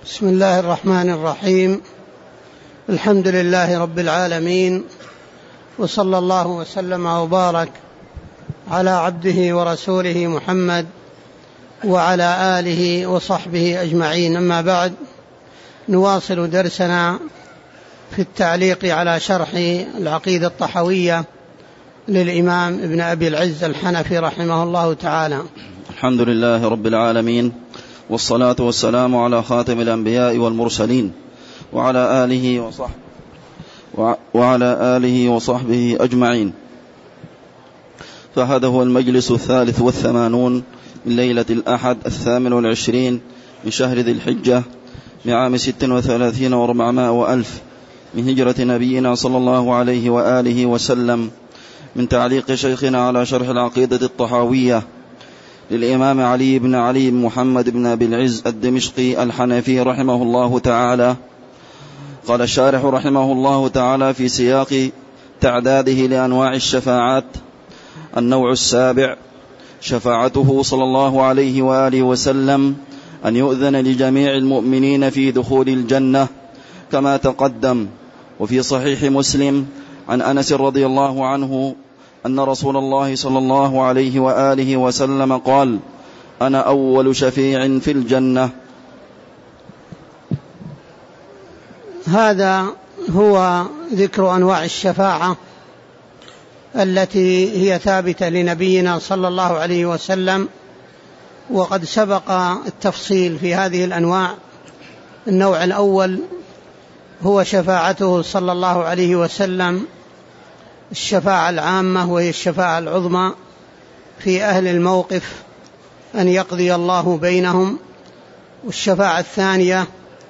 بسم الله الرحمن الرحيم. الحمد لله رب العالمين، وصلى الله وسلم وبارك على عبده ورسوله محمد وعلى آله وصحبه أجمعين. أما بعد، نواصل درسنا في التعليق على شرح العقيدة الطحوية للإمام ابن أبي العز الحنفي رحمه الله تعالى. الحمد لله رب العالمين، والصلاة والسلام على خاتم الأنبياء والمرسلين وعلى آله وصحبه أجمعين. فهذا هو المجلس 83 من ليلة الأحد 28 من شهر ذي الحجة لعام 36 و400 من هجرة نبينا صلى الله عليه وآله وسلم، من تعليق شيخنا على شرح العقيدة الطحاوية للإمام علي بن علي محمد بن أبي العز الدمشقي الحنفي رحمه الله تعالى. قال الشارح رحمه الله تعالى في سياق تعداده لأنواع الشفاعات: النوع السابع شفاعته صلى الله عليه وآله وسلم أن يؤذن لجميع المؤمنين في دخول الجنة كما تقدم. وفي صحيح مسلم عن أنس رضي الله عنه أن رسول الله صلى الله عليه وآله وسلم قال: أنا أول شفيع في الجنة. هذا هو ذكر أنواع الشفاعة التي هي ثابتة لنبينا صلى الله عليه وسلم، وقد سبق التفصيل في هذه الأنواع. النوع الأول هو شفاعته صلى الله عليه وسلم الشفاعة العامة، وهي الشفاعة العظمى في أهل الموقف أن يقضي الله بينهم. والشفاعة الثانية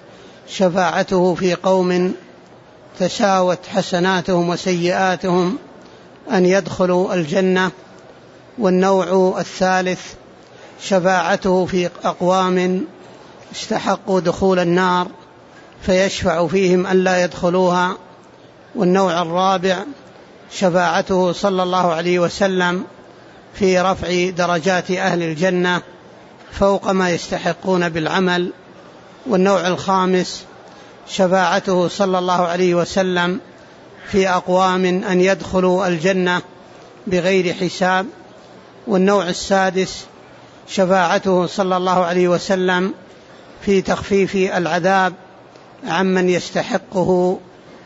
شفاعته في قوم تساوت حسناتهم وسيئاتهم أن يدخلوا الجنة. والنوع الثالث شفاعته في أقوام استحقوا دخول النار فيشفع فيهم أن لا يدخلوها. والنوع الرابع شفاعته صلى الله عليه وسلم في رفع درجات أهل الجنة فوق ما يستحقون بالعمل. والنوع الخامس شفاعته صلى الله عليه وسلم في أقوام أن يدخلوا الجنة بغير حساب. والنوع السادس شفاعته صلى الله عليه وسلم في تخفيف العذاب عمن يستحقه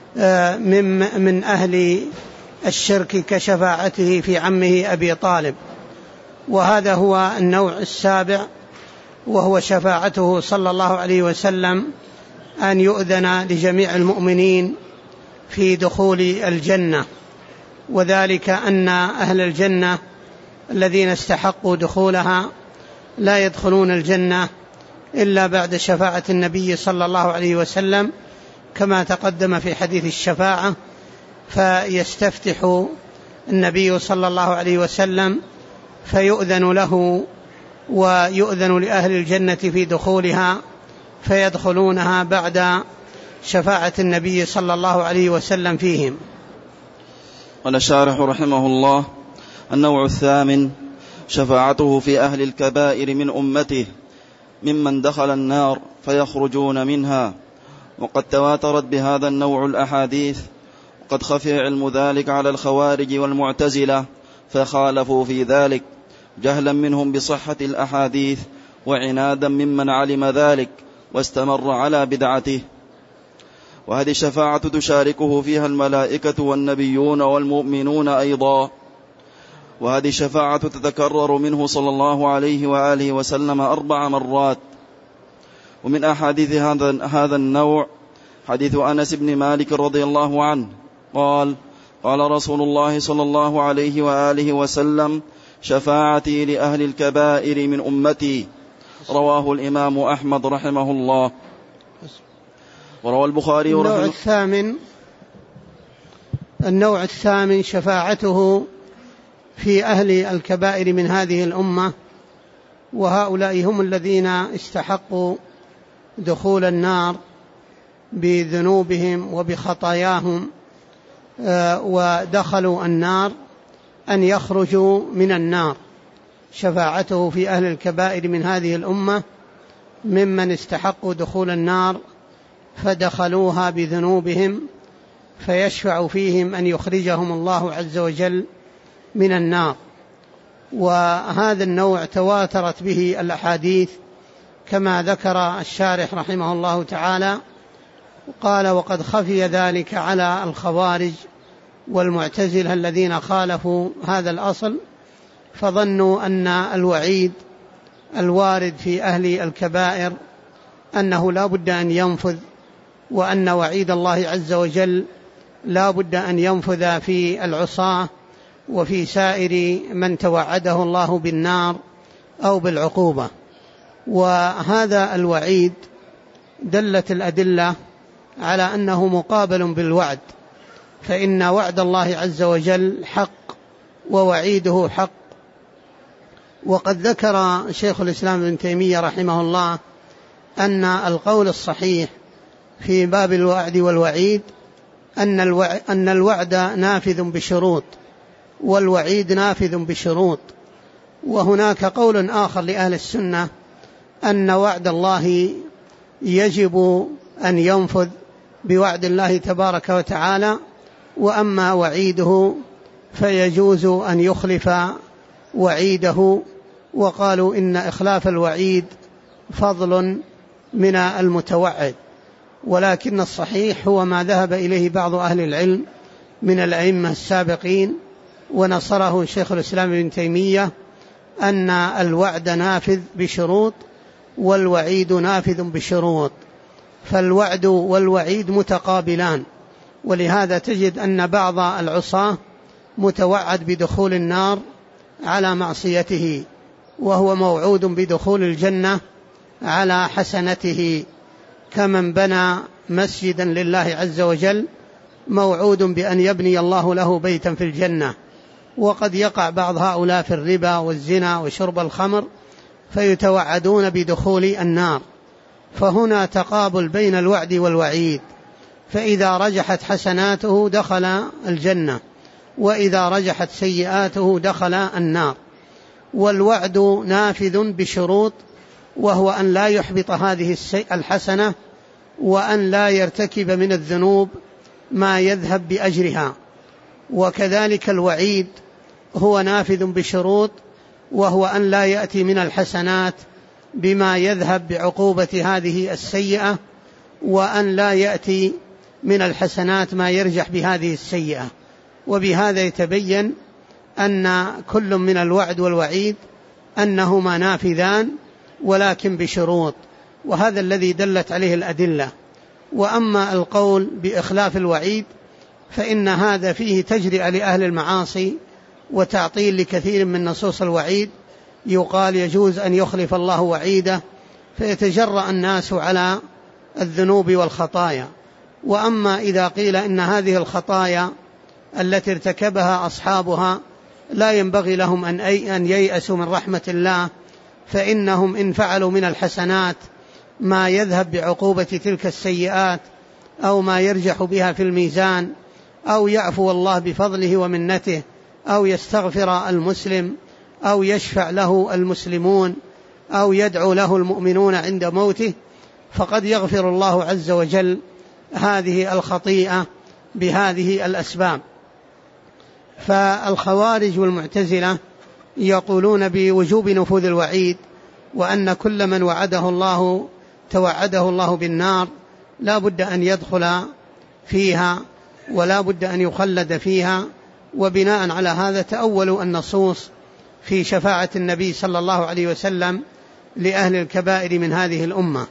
من أهل الشرك كشفاعته في عمه أبي طالب. وهذا هو النوع السابع، وهو شفاعته صلى الله عليه وسلم أن يؤذن لجميع المؤمنين في دخول الجنة، وذلك أن أهل الجنة الذين استحقوا دخولها لا يدخلون الجنة إلا بعد شفاعة النبي صلى الله عليه وسلم كما تقدم في حديث الشفاعة. فيستفتح النبي صلى الله عليه وسلم فيؤذن له ويؤذن لأهل الجنة في دخولها فيدخلونها بعد شفاعة النبي صلى الله عليه وسلم فيهم. قال الشارح رحمه الله: النوع الثامن شفاعته في أهل الكبائر من أمته ممن دخل النار فيخرجون منها. وقد تواترت بهذا النوع الأحاديث، وقد خفي علم ذلك على الخوارج والمعتزلة فخالفوا في ذلك جهلا منهم بصحة الأحاديث وعنادا ممن علم ذلك واستمر على بدعته. وهذه الشفاعة تشاركه فيها الملائكة والنبيون والمؤمنون أيضا. وهذه الشفاعة تتكرر منه صلى الله عليه وآله وسلم 4 مرات. ومن أحاديث هذا النوع حديث أنس بن مالك رضي الله عنه قال: قال رسول الله صلى الله عليه وآله وسلم: شفاعتي لأهل الكبائر من أمتي. رواه الإمام أحمد رحمه الله. وروى البخاري النوع الثامن شفاعته في أهل الكبائر من هذه الأمة، وهؤلاء هم الذين استحقوا دخول النار بذنوبهم وبخطاياهم ودخلوا النار أن يخرجوا من النار. شفاعته في أهل الكبائر من هذه الأمة ممن استحقوا دخول النار فدخلوها بذنوبهم، فيشفع فيهم أن يخرجهم الله عز وجل من النار. وهذا النوع تواترت به الأحاديث كما ذكر الشارح رحمه الله تعالى، قال: وقد خفي ذلك على الخوارج والمعتزلة الذين خالفوا هذا الأصل، فظنوا أن الوعيد الوارد في أهل الكبائر أنه لا بد أن ينفذ، وأن وعيد الله عز وجل لا بد أن ينفذ في العصاة وفي سائر من توعده الله بالنار أو بالعقوبة. وهذا الوعيد دلت الأدلة على أنه مقابل بالوعد، فإن وعد الله عز وجل حق ووعيده حق. وقد ذكر شيخ الإسلام ابن تيمية رحمه الله أن القول الصحيح في باب الوعد والوعيد أن الوعد نافذ بشروط والوعيد نافذ بشروط. وهناك قول آخر لأهل السنة أن وعد الله يجب أن ينفذ بوعد الله تبارك وتعالى، وأما وعيده فيجوز أن يخلف وعيده. وقالوا إن إخلاف الوعيد فضل من المتوعد، ولكن الصحيح هو ما ذهب إليه بعض أهل العلم من الأئمة السابقين ونصره شيخ الإسلام ابن تيمية، أن الوعد نافذ بشروط والوعيد نافذ بشروط، فالوعد والوعيد متقابلان. ولهذا تجد أن بعض العصاة متوعد بدخول النار على معصيته، وهو موعود بدخول الجنة على حسنته، كمن بنى مسجدا لله عز وجل موعود بأن يبني الله له بيتا في الجنة. وقد يقع بعض هؤلاء في الربا والزنا وشرب الخمر فيتوعدون بدخول النار، فهنا تقابل بين الوعد والوعيد، فإذا رجحت حسناته دخل الجنة، وإذا رجحت سيئاته دخل النار. والوعد نافذ بشروط، وهو أن لا يحبط هذه الحسنة، وأن لا يرتكب من الذنوب ما يذهب بأجرها. وكذلك الوعيد هو نافذ بشروط، وهو أن لا يأتي من الحسنات بما يذهب بعقوبة هذه السيئة، وأن لا يأتي من الحسنات ما يرجح بهذه السيئة. وبهذا يتبين أن كل من الوعد والوعيد أنهما نافذان ولكن بشروط، وهذا الذي دلت عليه الأدلة. وأما القول بإخلاف الوعيد فإن هذا فيه تجرئة لأهل المعاصي وتعطيل لكثير من نصوص الوعيد، يقال يجوز أن يخلف الله وعيده فيتجرأ الناس على الذنوب والخطايا. وأما إذا قيل إن هذه الخطايا التي ارتكبها أصحابها لا ينبغي لهم أن ييأسوا من رحمة الله، فإنهم إن فعلوا من الحسنات ما يذهب بعقوبة تلك السيئات أو ما يرجح بها في الميزان، أو يعفو الله بفضله ومنته، أو يستغفر المسلم، أو يشفع له المسلمون، أو يدعو له المؤمنون عند موته، فقد يغفر الله عز وجل هذه الخطيئة بهذه الأسباب. فالخوارج والمعتزلة يقولون بوجوب نفوذ الوعيد، وأن كل من وعده الله توعده الله بالنار لا بد أن يدخل فيها ولا بد أن يخلد فيها. وبناء على هذا تأولوا النصوص في شفاعة النبي صلى الله عليه وسلم لأهل الكبائر من هذه الأمة.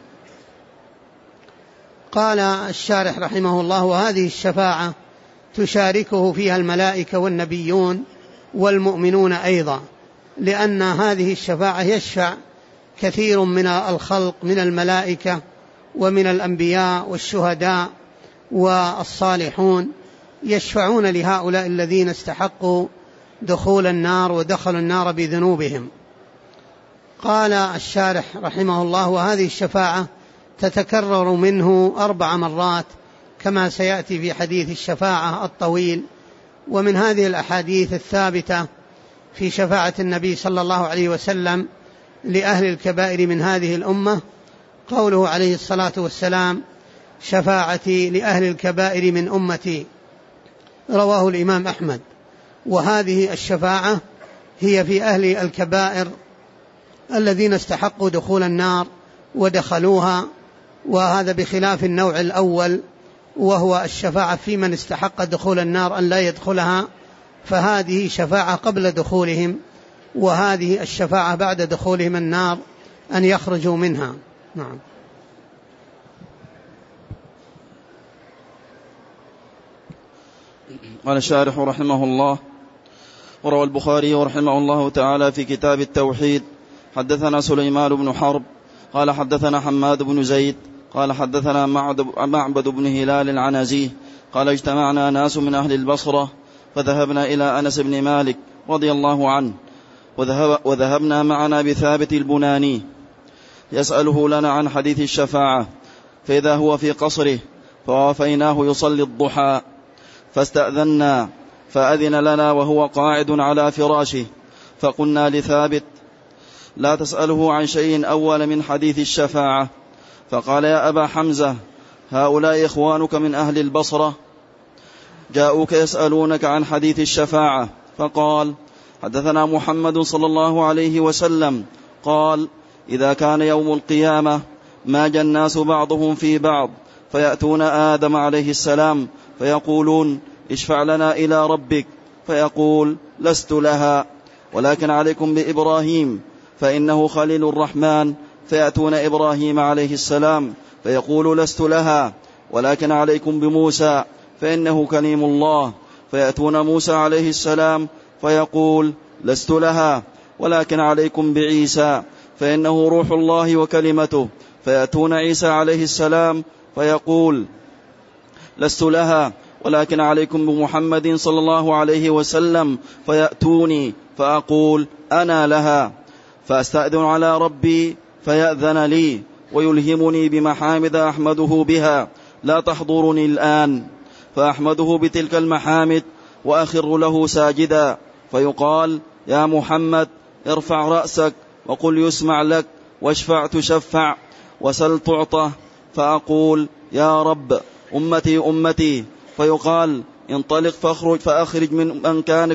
قال الشارح رحمه الله: وهذه الشفاعة تشاركه فيها الملائكة والنبيون والمؤمنون أيضا، لأن هذه الشفاعة يشفع كثير من الخلق من الملائكة ومن الأنبياء والشهداء والصالحون، يشفعون لهؤلاء الذين استحقوا دخول النار ودخلوا النار بذنوبهم. قال الشارح رحمه الله: وهذه الشفاعة تتكرر منه 4 مرات كما سيأتي في حديث الشفاعة الطويل. ومن هذه الأحاديث الثابتة في شفاعة النبي صلى الله عليه وسلم لأهل الكبائر من هذه الأمة قوله عليه الصلاة والسلام شفاعتي لأهل الكبائر من أمتي، رواه الإمام أحمد. وهذه الشفاعة هي في أهل الكبائر الذين استحقوا دخول النار ودخلوها، وهذا بخلاف النوع الأول وهو الشفاعة في من استحق دخول النار أن لا يدخلها، فهذه شفاعة قبل دخولهم، وهذه الشفاعة بعد دخولهم النار أن يخرجوا منها. نعم. قال الشارح رحمه الله: وروى البخاري رحمه الله تعالى في كتاب التوحيد: حدثنا سليمان بن حرب قال حدثنا حماد بن زيد قال حدثنا معبد بن هلال العنزي قال اجتمعنا ناس من أهل البصرة فذهبنا إلى أنس بن مالك رضي الله عنه، وذهبنا معنا بثابت البناني يسأله لنا عن حديث الشفاعة، فإذا هو في قصره فوافيناه يصلي الضحى، فاستأذنا فأذن لنا وهو قاعد على فراشه، فقلنا لثابت: لا تسأله عن شيء أول من حديث الشفاعة. فقال: يا أبا حمزة، هؤلاء إخوانك من أهل البصرة جاءوك يسألونك عن حديث الشفاعة. فقال: حدثنا محمد صلى الله عليه وسلم قال: إذا كان يوم القيامة ماج الناس بعضهم في بعض، فيأتون آدم عليه السلام فيقولون: اشفع لنا إلى ربك، فيقول: لست لها، ولكن عليكم بإبراهيم فإنه خليل الرحمن، فيأتون إبراهيم عليه السلام فيقول: لست لها، ولكن عليكم بموسى فإنه كليم الله، فيأتون موسى عليه السلام فيقول: لست لها، ولكن عليكم بعيسى فإنه روح الله وكلمته، فيأتون عيسى عليه السلام فيقول: لست لها، ولكن عليكم بمحمد صلى الله عليه وسلم، فيأتوني فأقول: أنا لها، فأستأذن على ربي فيأذن لي ويلهمني بمحامد أحمده بها لا تحضرني الآن، فأحمده بتلك المحامد وأخر له ساجدا، فيقال: يا محمد، ارفع رأسك وقل يسمع لك، واشفع تشفع، وسل تعطى، فأقول: يا رب، أمتي أمتي، فيقال: انطلق فأخرج من كان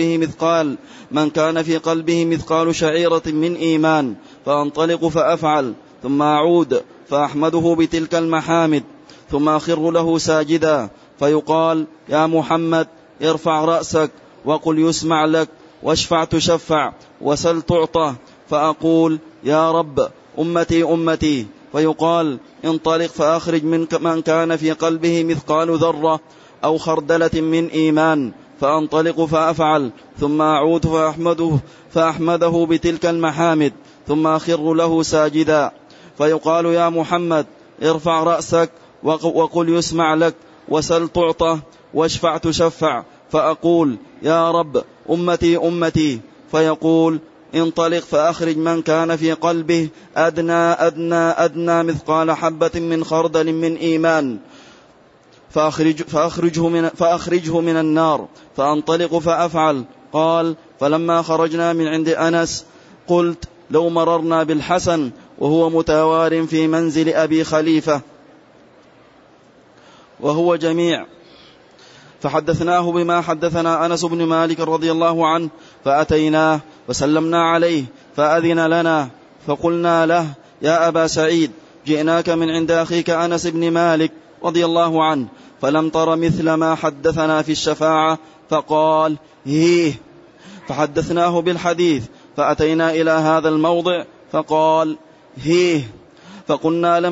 في قلبه مثقال شعيرة من إيمان، فأنطلق فأفعل، ثم أعود فأحمده بتلك المحامد، ثم أخر له ساجدا، فيقال: يا محمد، ارفع رأسك وقل يسمع لك، واشفع تشفع، وسل تعطى، فأقول: يا رب، أمتي أمتي، فيقال: انطلق فأخرج من كان في قلبه مثقال ذرة أو خردلة من إيمان، فأنطلق فأفعل، ثم أعود فأحمده بتلك المحامد، ثم أخر له ساجدا، فيقال: يا محمد، ارفع رأسك وقل يسمع لك، وسل تعطى، واشفع تشفع، فأقول: يا رب، أمتي أمتي، فيقول: انطلق فأخرج من كان في قلبه أدنى مثقال حبة من خردل من إيمان، فأخرجه من النار، فأنطلق فأفعل. قال: فلما خرجنا من عند أنس قلت: لو مررنا بالحسن وهو متوار في منزل أبي خليفة وهو جميع، فحدثناه بما حدثنا أنس بن مالك رضي الله عنه، فأتيناه وسلمنا عليه فأذن لنا، فقلنا له: يا أبا سعيد، جئناك من عند أخيك أنس بن مالك رضي الله عنه، فلم تر مثل ما حدثنا في الشفاعة؟ فقال: هيه. فحدثناه بالحديث، فأتينا إلى هذا الموضع فقال: هيه. فقلنا: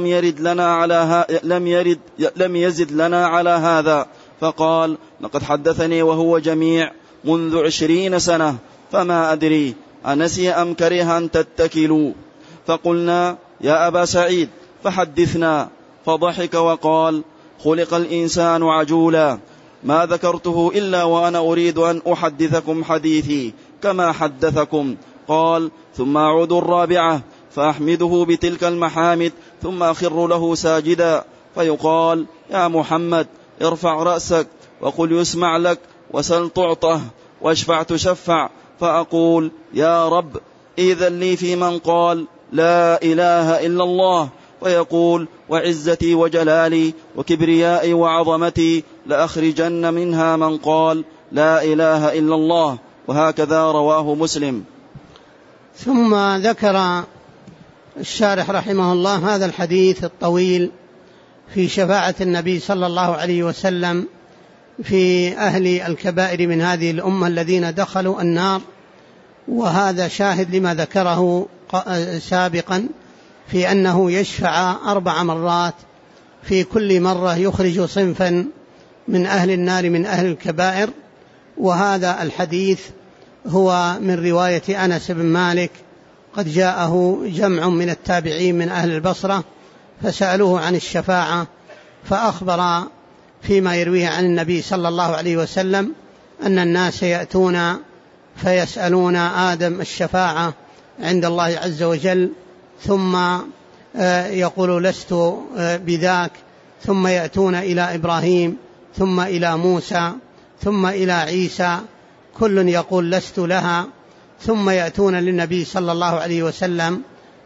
لم يزد لنا على هذا. فقال: لقد حدثني وهو جميع منذ 20 سنة، فما أدري أنسي أم كره أن تتكلوا. فقلنا: يا أبا سعيد، فحدثنا. فضحك وقال: خلق الإنسان عجولا، ما ذكرته إلا وأنا أريد أن أحدثكم حديثي كما حدثكم. قال: ثم أعود الرابعة فأحمده بتلك المحامد، ثم أخر له ساجدا، فيقال: يا محمد، ارفع رأسك وقل يسمع لك، وسل تعطه، واشفع تشفع، فأقول: يا رب، إذن لي في من قال: لا إله إلا الله ويقول: وعزتي وجلالي وكبريائي وعظمتي لأخرجن منها من قال لا إله إلا الله. وهكذا رواه مسلم. ثم ذكر الشارح رحمه الله هذا الحديث الطويل في شفاعة النبي صلى الله عليه وسلم في أهل الكبائر من هذه الأمة الذين دخلوا النار، وهذا شاهد لما ذكره سابقا في أنه يشفع 4 مرات، في كل مرة يخرج صنفا من أهل النار من أهل الكبائر. وهذا الحديث هو من رواية أنس بن مالك، قد جاءه جمع من التابعين من أهل البصرة فسألوه عن الشفاعة، فأخبر فيما يرويه عن النبي صلى الله عليه وسلم أن الناس يأتون فيسألون آدم الشفاعة عند الله عز وجل، ثم يقول لست بذاك، ثم يأتون إلى إبراهيم، ثم إلى موسى، ثم إلى عيسى، كل يقول لست لها، ثم يأتون للنبي صلى الله عليه وسلم،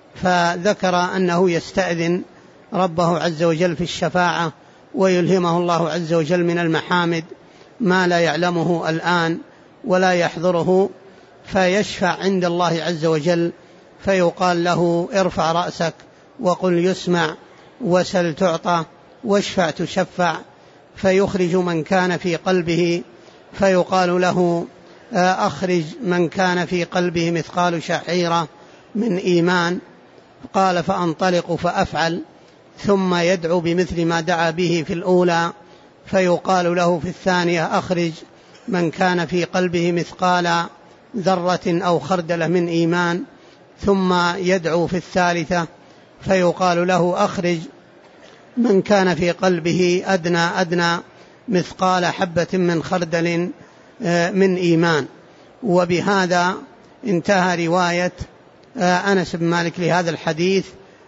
فذكر أنه يستأذن ربه عز وجل في الشفاعة، ويلهمه الله عز وجل من المحامد ما لا يعلمه الآن ولا يحضره، فيشفع عند الله عز وجل، فيقال له: ارفع رأسك وقل يسمع، وسل تعطى، واشفع تشفع. فيخرج من كان في قلبه، فيقال له: أخرج من كان في قلبه مثقال شعيرة من إيمان. قال: فأنطلق فأفعل، ثم يدعو بمثل ما دعا به في الأولى، فيقال له في الثانية: أخرج من كان في قلبه مثقال ذرة أو خردلة من إيمان. ثم يدعو في الثالثة فيقال له: أخرج من كان في قلبه أدنى مثقال حبة من خردل من إيمان. وبهذا انتهى رواية أنس بن مالك لهذا الحديث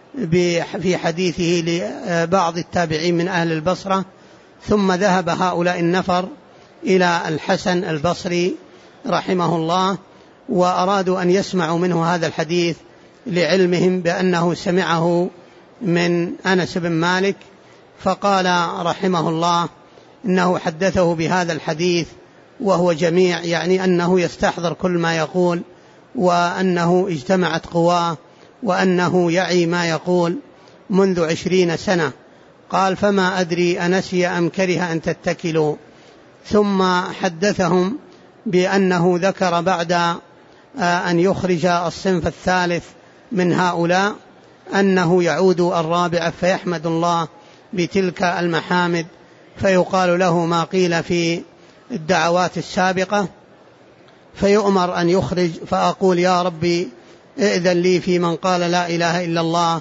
في حديثه لبعض التابعين من أهل البصرة. ثم ذهب هؤلاء النفر إلى الحسن البصري رحمه الله، وأرادوا أن يسمعوا منه هذا الحديث لعلمهم بأنه سمعه من أنس بن مالك، فقال رحمه الله إنه حدثه بهذا الحديث وهو جميع، يعني أنه يستحضر كل ما يقول، وأنه اجتمعت قواه، وأنه يعي ما يقول منذ 20 سنة. قال: فما أدري أنسي أم كره أن تتكلوا. ثم حدثهم بأنه ذكر بعد أن يخرج الصنف الثالث من هؤلاء أنه يعود الرابع فيحمد الله بتلك المحامد، فيقال له ما قيل في الدعوات السابقة، فيؤمر أن يخرج، فأقول: يا ربي ائذن لي في من قال لا إله إلا الله.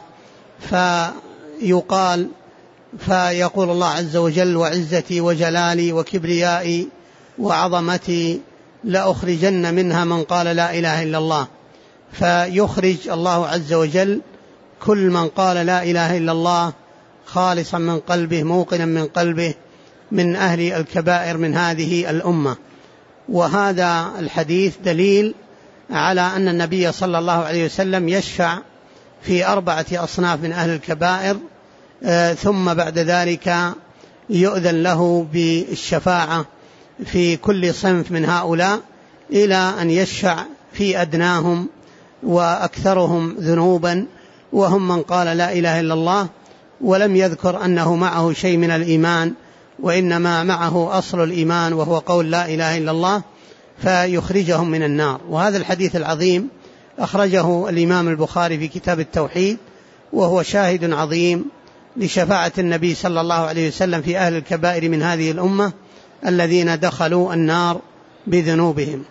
فيقول الله عز وجل: وعزتي وجلالي وكبريائي وعظمتي لأخرجن منها من قال لا إله إلا الله. فيخرج الله عز وجل كل من قال لا إله إلا الله خالصا من قلبه، موقنا من قلبه، من أهل الكبائر من هذه الأمة. وهذا الحديث دليل على أن النبي صلى الله عليه وسلم يشفع في 4 أصناف من أهل الكبائر، ثم بعد ذلك يؤذن له بالشفاعة في كل صنف من هؤلاء، إلى أن يشفع في أدناهم وأكثرهم ذنوبا، وهم من قال لا إله إلا الله ولم يذكر أنه معه شيء من الإيمان، وإنما معه أصل الإيمان وهو قول لا إله إلا الله، فيخرجهم من النار. وهذا الحديث العظيم أخرجه الإمام البخاري في كتاب التوحيد، وهو شاهد عظيم لشفاعة النبي صلى الله عليه وسلم في أهل الكبائر من هذه الأمة الذين دخلوا النار بذنوبهم.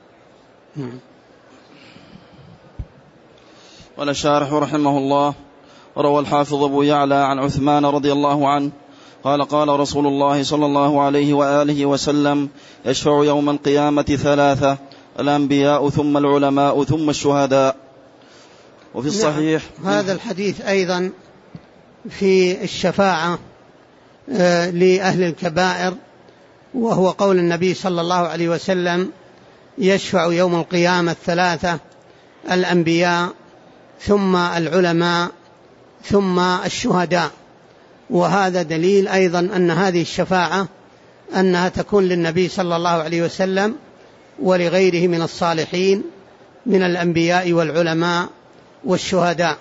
قال الشارح رحمه الله: روى الحافظ أبو يعلى عن عثمان رضي الله عنه قال: قال رسول الله صلى الله عليه وآله وسلم: يشفع يوم القيامة 3: الأنبياء ثم العلماء ثم الشهداء. وفي الصحيح هذا الحديث أيضا في الشفاعة لأهل الكبائر، وهو قول النبي صلى الله عليه وسلم: يشفع يوم القيامة 3: الأنبياء ثم العلماء ثم الشهداء. وهذا دليل أيضا أن هذه الشفاعة أنها تكون للنبي صلى الله عليه وسلم ولغيره من الصالحين من الأنبياء والعلماء والشهداء.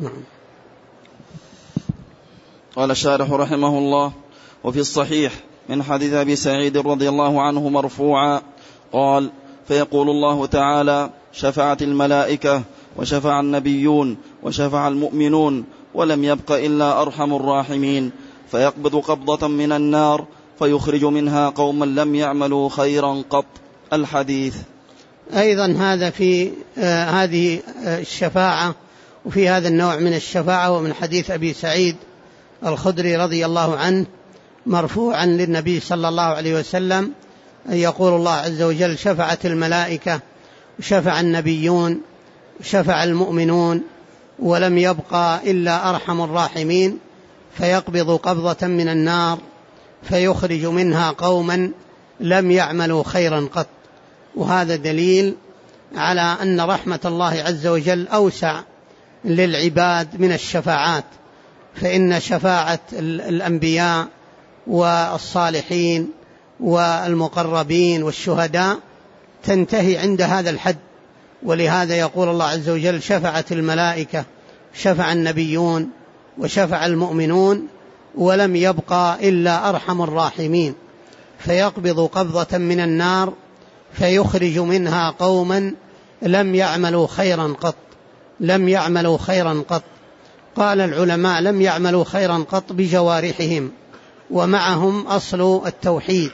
قال الشارح رحمه الله: وفي الصحيح من حديث أبي سعيد رضي الله عنه مرفوعا قال: فيقول الله تعالى: شفعت الملائكة وشفع النبيون وشفع المؤمنون ولم يبق إلا أرحم الراحمين، فيقبض قبضة من النار فيخرج منها قوما لم يعملوا خيرا قط. الحديث. أيضا هذا في هذه الشفاعة وفي هذا النوع من الشفاعة، ومن حديث أبي سعيد الخدري رضي الله عنه مرفوعا للنبي صلى الله عليه وسلم أن يقول الله عز وجل: شفعت الملائكة وشفع النبيون وشفع المؤمنون ولم يبقى إلا أرحم الراحمين، فيقبض قبضة من النار فيخرج منها قوما لم يعملوا خيرا قط. وهذا دليل على أن رحمة الله عز وجل أوسع للعباد من الشفاعات، فإن شفاعة الأنبياء والصالحين والمقربين والشهداء تنتهي عند هذا الحد، ولهذا يقول الله عز وجل: شفعت الملائكة شفع النبيون وشفع المؤمنون ولم يبقى إلا أرحم الراحمين، فيقبض قبضة من النار فيخرج منها قوما لم يعملوا خيرا قط. لم يعملوا خيرا قط. قال العلماء: لم يعملوا خيرا قط بجوارحهم، ومعهم أصل التوحيد،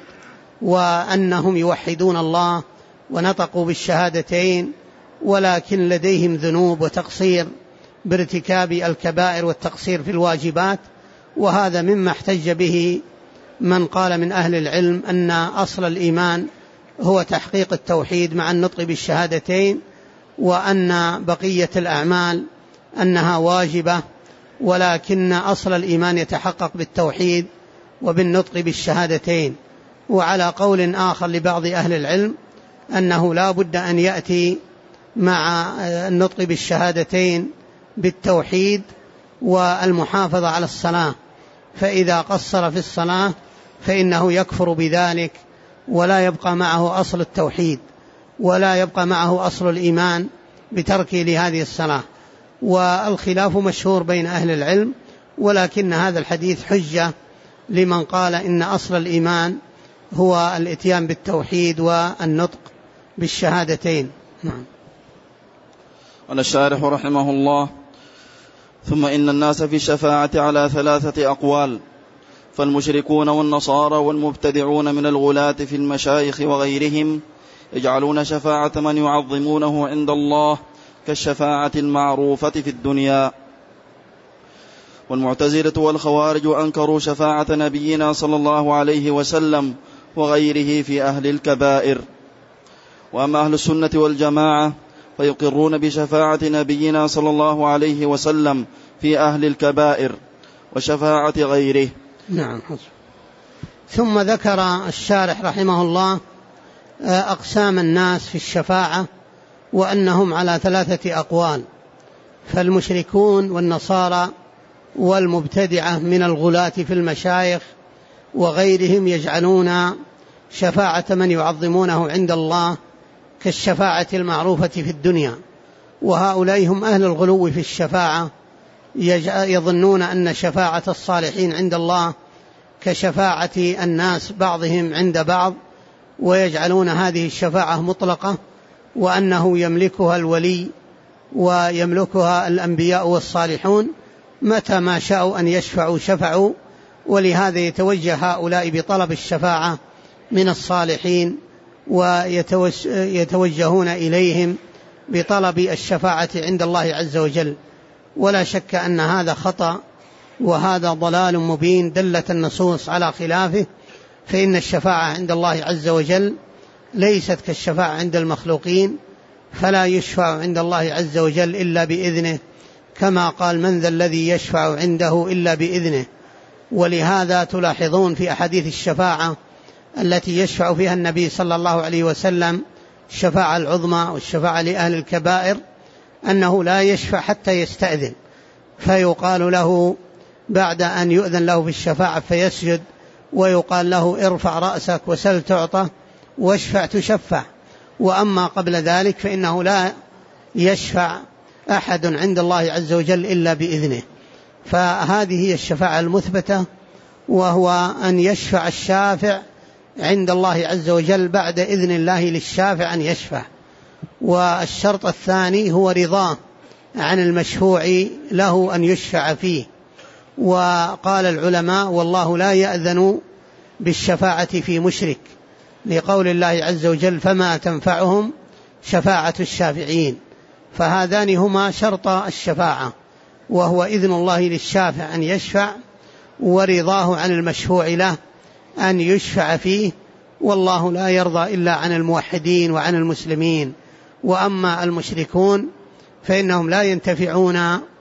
وأنهم يوحدون الله ونطقوا بالشهادتين، ولكن لديهم ذنوب وتقصير بارتكاب الكبائر والتقصير في الواجبات. وهذا مما احتج به من قال من أهل العلم أن أصل الإيمان هو تحقيق التوحيد مع النطق بالشهادتين، وأن بقية الأعمال أنها واجبة، ولكن أصل الإيمان يتحقق بالتوحيد وبالنطق بالشهادتين. وعلى قول آخر لبعض أهل العلم أنه لا بد أن يأتي مع النطق بالشهادتين بالتوحيد والمحافظة على الصلاة، فإذا قصر في الصلاة فإنه يكفر بذلك ولا يبقى معه أصل التوحيد ولا يبقى معه أصل الإيمان بتركه لهذه الصلاة. والخلاف مشهور بين أهل العلم، ولكن هذا الحديث حجة لمن قال إن أصل الإيمان هو الإتيان بالتوحيد والنطق بالشهادتين. نعم. قال الشارح رحمه الله: ثم إن الناس في الشفاعة على 3 أقوال: فالمشركون والنصارى والمبتدعون من الغلاة في المشايخ وغيرهم يجعلون شفاعة من يعظمونه عند الله كالشفاعة المعروفة في الدنيا. والمعتزلة والخوارج أنكروا شفاعة نبينا صلى الله عليه وسلم وغيره في أهل الكبائر. وأما أهل السنة والجماعة فيقرون بشفاعة نبينا صلى الله عليه وسلم في أهل الكبائر وشفاعة غيره. نعم. ثم ذكر الشارح رحمه الله أقسام الناس في الشفاعة، وأنهم على 3 أقوال: فالمشركون والنصارى والمبتدعة من الغلاة في المشايخ وغيرهم يجعلون شفاعة من يعظمونه عند الله كالشفاعة المعروفة في الدنيا. وهؤلاء هم أهل الغلو في الشفاعة، يظنون أن شفاعة الصالحين عند الله كشفاعة الناس بعضهم عند بعض، ويجعلون هذه الشفاعة مطلقة، وأنه يملكها الولي ويملكها الأنبياء والصالحون متى ما شاءوا أن يشفعوا شفعوا. ولهذا يتوجه هؤلاء بطلب الشفاعة من الصالحين ويتوجهون إليهم بطلب الشفاعة عند الله عز وجل. ولا شك أن هذا خطأ وهذا ضلال مبين دلت النصوص على خلافه، فإن الشفاعة عند الله عز وجل ليست كالشفاعة عند المخلوقين، فلا يشفع عند الله عز وجل إلا بإذنه، كما قال: من ذا الذي يشفع عنده إلا بإذنه. ولهذا تلاحظون في أحاديث الشفاعة التي يشفع فيها النبي صلى الله عليه وسلم الشفاعة العظمى والشفاعة لأهل الكبائر أنه لا يشفع حتى يستأذن، فيقال له بعد أن يؤذن له بالشفاعة فيسجد، ويقال له ارفع رأسك وسل تعطى واشفع تشفع. وأما قبل ذلك فإنه لا يشفع أحد عند الله عز وجل إلا بإذنه. فهذه هي الشفاعة المثبتة، وهو أن يشفع الشافع عند الله عز وجل بعد إذن الله للشافع أن يشفع. والشرط الثاني هو رضاه عن المشفوع له أن يشفع فيه. وقال العلماء: والله لا يأذن بالشفاعة في مشرك، لقول الله عز وجل: فما تنفعهم شفاعة الشافعين. فهذان هما شرط الشفاعة، وهو إذن الله للشافع أن يشفع، ورضاه عن المشفوع له أن يشفع فيه. والله لا يرضى إلا عن الموحدين وعن المسلمين. وأما المشركون فإنهم لا ينتفعون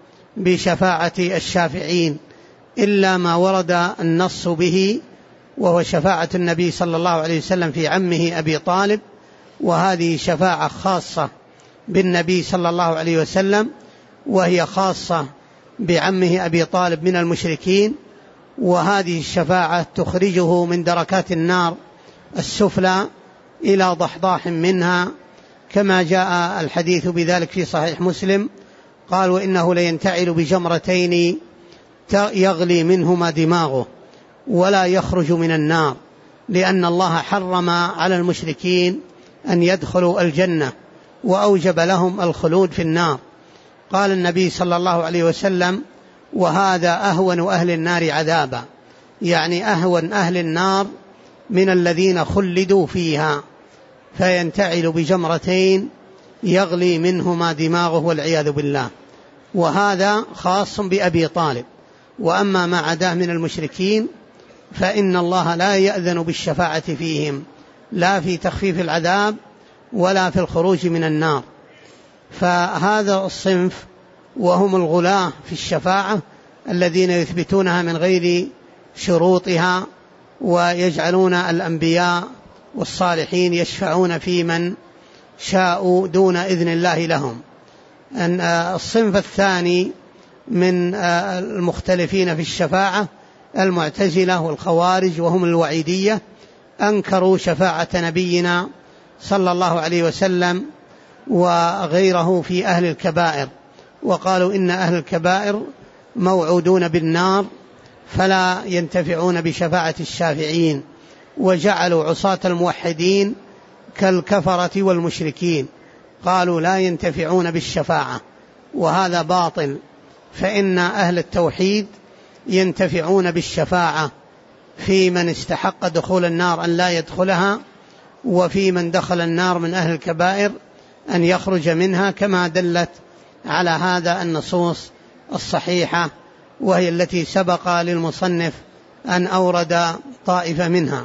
بشفاعة الشافعين إلا ما ورد النص به، وهو شفاعة النبي صلى الله عليه وسلم في عمه أبي طالب، وهذه شفاعة خاصة بالنبي صلى الله عليه وسلم، وهي خاصة بعمه أبي طالب من المشركين. وهذه الشفاعة تخرجه من دركات النار السفلى إلى ضحضاح منها، كما جاء الحديث بذلك في صحيح مسلم. قال: وإنه لينتعل بجمرتين يغلي منهما دماغه ولا يخرج من النار، لأن الله حرم على المشركين أن يدخلوا الجنة وأوجب لهم الخلود في النار. قال النبي صلى الله عليه وسلم: وهذا أهون أهل النار عذابا، يعني أهون أهل النار من الذين خلدوا فيها، فينتعل بجمرتين يغلي منهما دماغه والعياذ بالله. وهذا خاص بأبي طالب. وأما ما عداه من المشركين فإن الله لا يأذن بالشفاعة فيهم، لا في تخفيف العذاب ولا في الخروج من النار. فهذا الصنف وهم الغلاة في الشفاعة الذين يثبتونها من غير شروطها، ويجعلون الأنبياء والصالحين يشفعون في من شاءوا دون إذن الله لهم. الصنف الثاني من المختلفين في الشفاعة المعتزلة والخوارج، وهم الوعيدية، أنكروا شفاعة نبينا صلى الله عليه وسلم وغيره في أهل الكبائر، وقالوا إن أهل الكبائر موعودون بالنار فلا ينتفعون بشفاعة الشافعين، وجعلوا عصاة الموحدين كالكفرة والمشركين، قالوا لا ينتفعون بالشفاعة، وهذا باطل. فإن أهل التوحيد ينتفعون بالشفاعة في من استحق دخول النار أن لا يدخلها، وفي من دخل النار من أهل الكبائر أن يخرج منها، كما دلت على هذا النصوص الصحيحة، وهي التي سبق للمصنف أن أورد طائفة منها.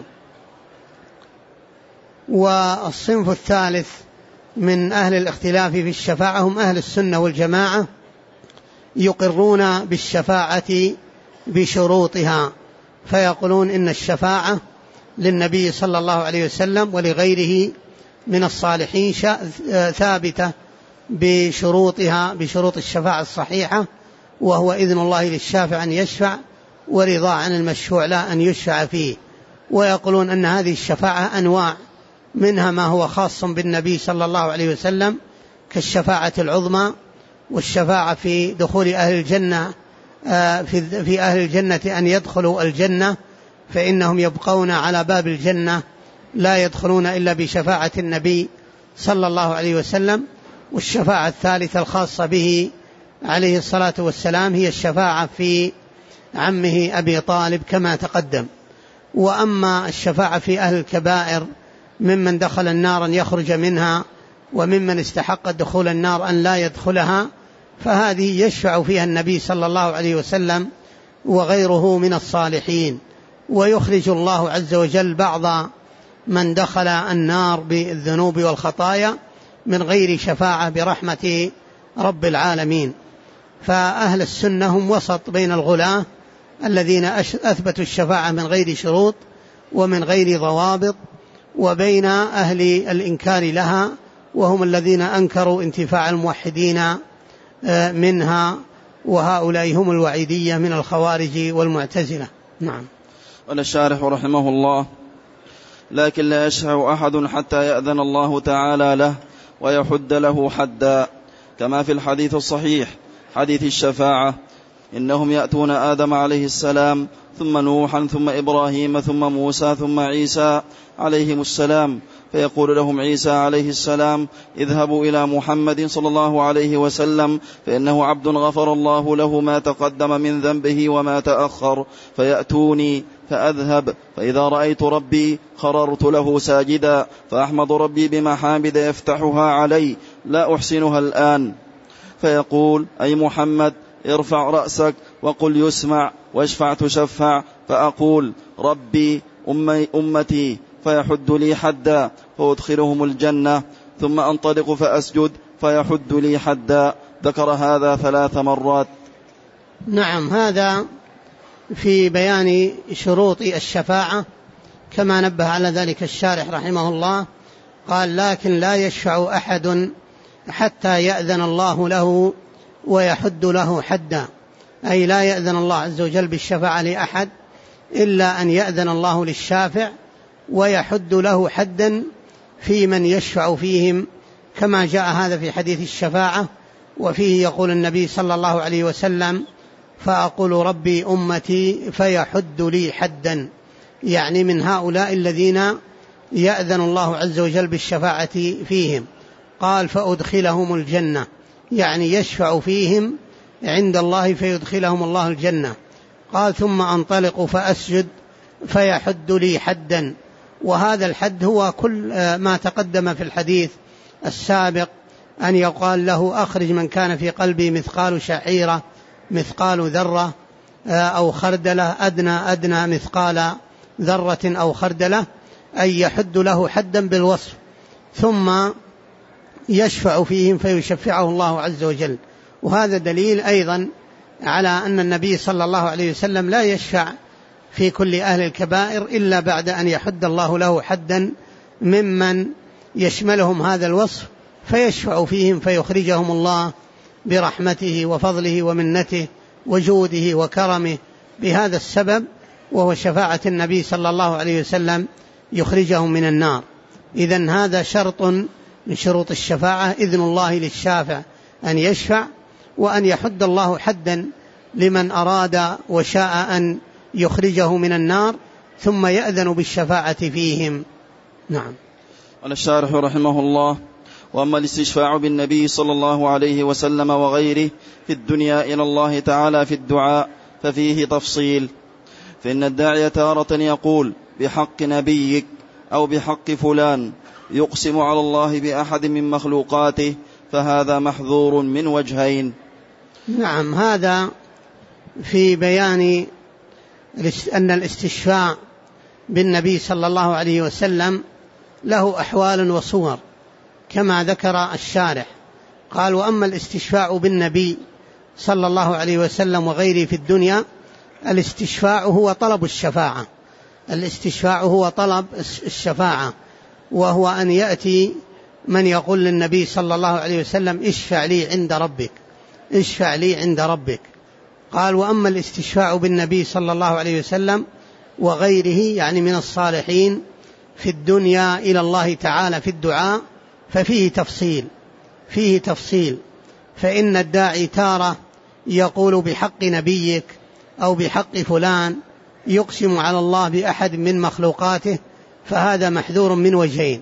والصنف الثالث من أهل الاختلاف في الشفاعة هم أهل السنة والجماعة، يقرون بالشفاعة بشروطها، فيقولون إن الشفاعة للنبي صلى الله عليه وسلم ولغيره من الصالحين ثابتة بشروطها، بشروط الشفاعة الصحيحة، وهو إذن الله للشافع أن يشفع، ورضا عن المشفوع لا أن يشفع فيه. ويقولون أن هذه الشفاعة أنواع، منها ما هو خاص بالنبي صلى الله عليه وسلم كالشفاعة العظمى، والشفاعة في دخول أهل الجنة في أهل الجنة أن يدخلوا الجنة، فإنهم يبقون على باب الجنة لا يدخلون إلا بشفاعة النبي صلى الله عليه وسلم. والشفاعة الثالثة الخاصة به عليه الصلاة والسلام هي الشفاعة في عمه أبي طالب كما تقدم. وأما الشفاعة في أهل الكبائر ممن دخل النار أن يخرج منها، وممن استحق دخول النار أن لا يدخلها، فهذه يشفع فيها النبي صلى الله عليه وسلم وغيره من الصالحين، ويخرج الله عز وجل بعض من دخل النار بالذنوب والخطايا من غير شفاعة برحمة رب العالمين. فأهل السنة هم وسط بين الغلاة الذين أثبتوا الشفاعة من غير شروط ومن غير ضوابط، وبين أهل الإنكار لها، وهم الذين أنكروا انتفاع الموحدين منها وهؤلاء هم الوعيدية من الخوارج والمعتزلة. نعم. قال الشارح رحمه الله: لكن لا يشفع أحد حتى يأذن الله تعالى له ويحد له حدا، كما في الحديث الصحيح حديث الشفاعة: إنهم يأتون آدم عليه السلام ثم نوحا ثم إبراهيم ثم موسى ثم عيسى عليهم السلام، فيقول لهم عيسى عليه السلام: اذهبوا إلى محمد صلى الله عليه وسلم فإنه عبد غفر الله له ما تقدم من ذنبه وما تأخر، فيأتوني فأذهب، فإذا رأيت ربي خررت له ساجدا، فأحمد ربي بمحامد يفتحها علي لا أحسنها الآن، فيقول: أي محمد ارفع رأسك وقل يسمع واشفع تشفع، فأقول: ربي أمتي، فيحد لي حدا فأدخلهم الجنة، ثم أنطلق فأسجد فيحد لي حدا. ذكر هذا 3 مرات. نعم، هذا في بيان شروط الشفاعة كما نبه على ذلك الشارح رحمه الله. قال: لكن لا يشفع أحد حتى يأذن الله له ويحد له حدا، أي لا يأذن الله عز وجل بالشفاعة لأحد إلا أن يأذن الله للشافع ويحد له حدا في من يشفع فيهم، كما جاء هذا في حديث الشفاعة. وفيه يقول النبي صلى الله عليه وسلم: فأقول ربي أمتي فيحد لي حدا، يعني من هؤلاء الذين يأذن الله عز وجل بالشفاعة فيهم. قال: فأدخلهم الجنة، يعني يشفع فيهم عند الله فيدخلهم الله الجنة. قال: ثم أنطلق فأسجد فيحد لي حدا. وهذا الحد هو كل ما تقدم في الحديث السابق، أن يقال له: أخرج من كان في قلبي مثقال شعيرة، مثقال ذرة أو خردلة، أدنى مثقال ذرة أو خردلة، أي يحد له حدا بالوصف، ثم يشفع فيهم فيشفعه الله عز وجل. وهذا دليل أيضا على أن النبي صلى الله عليه وسلم لا يشفع في كل أهل الكبائر إلا بعد أن يحد الله له حدا ممن يشملهم هذا الوصف، فيشفع فيهم فيخرجهم الله برحمته وفضله ومنته وجوده وكرمه بهذا السبب، وهو شفاعة النبي صلى الله عليه وسلم، يخرجهم من النار. إذن هذا شرط من شروط الشفاعة، إذن الله للشافع أن يشفع، وأن يحد الله حدا لمن أراد وشاء أن يخرجه من النار، ثم يأذن بالشفاعة فيهم. نعم. قال الشارح رحمه الله: وأما الاستشفاع بالنبي صلى الله عليه وسلم وغيره في الدنيا إلى الله تعالى في الدعاء ففيه تفصيل، فإن الداعي تارة يقول بحق نبيك أو بحق فلان، يقسم على الله بأحد من مخلوقاته، فهذا محذور من وجهين. نعم، هذا في بيان أن الاستشفاع بالنبي صلى الله عليه وسلم له أحوال وصور كما ذكر الشارح. قال: وأما الاستشفاع بالنبي صلى الله عليه وسلم وغيره في الدنيا، الاستشفاع هو طلب الشفاعة، الاستشفاع هو طلب الشفاعة، وهو أن يأتي من يقول للنبي صلى الله عليه وسلم: اشفع لي عند ربك، اشفع لي عند ربك. قال: وأما الاستشفاع بالنبي صلى الله عليه وسلم وغيره، يعني من الصالحين في الدنيا إلى الله تعالى في الدعاء، ففيه تفصيل، فيه تفصيل. فإن الداعي تارة يقول بحق نبيك أو بحق فلان، يقسم على الله بأحد من مخلوقاته، فهذا محذور من وجهين.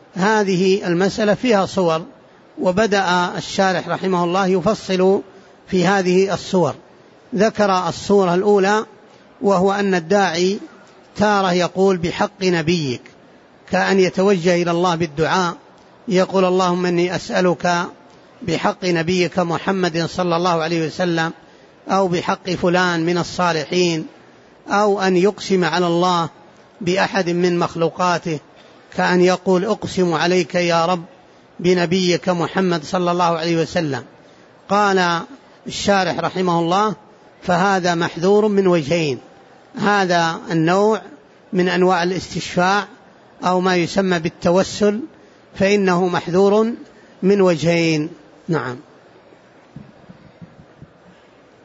هذه المسألة فيها صور، وبدأ الشارح رحمه الله يفصل في هذه الصور. ذكر الصورة الأولى، وهو أن الداعي تارة يقول بحق نبيك، كأن يتوجه إلى الله بالدعاء، يقول: اللهم إني أسألك بحق نبيك محمد صلى الله عليه وسلم، أو بحق فلان من الصالحين، أو أن يقسم على الله بأحد من مخلوقاته، كأن يقول: أقسم عليك يا رب بنبيك محمد صلى الله عليه وسلم. قال الشارح رحمه الله: فهذا محذور من وجهين. هذا النوع من أنواع الاستشفاع أو ما يسمى بالتوسل، فإنه محذور من وجهين. نعم.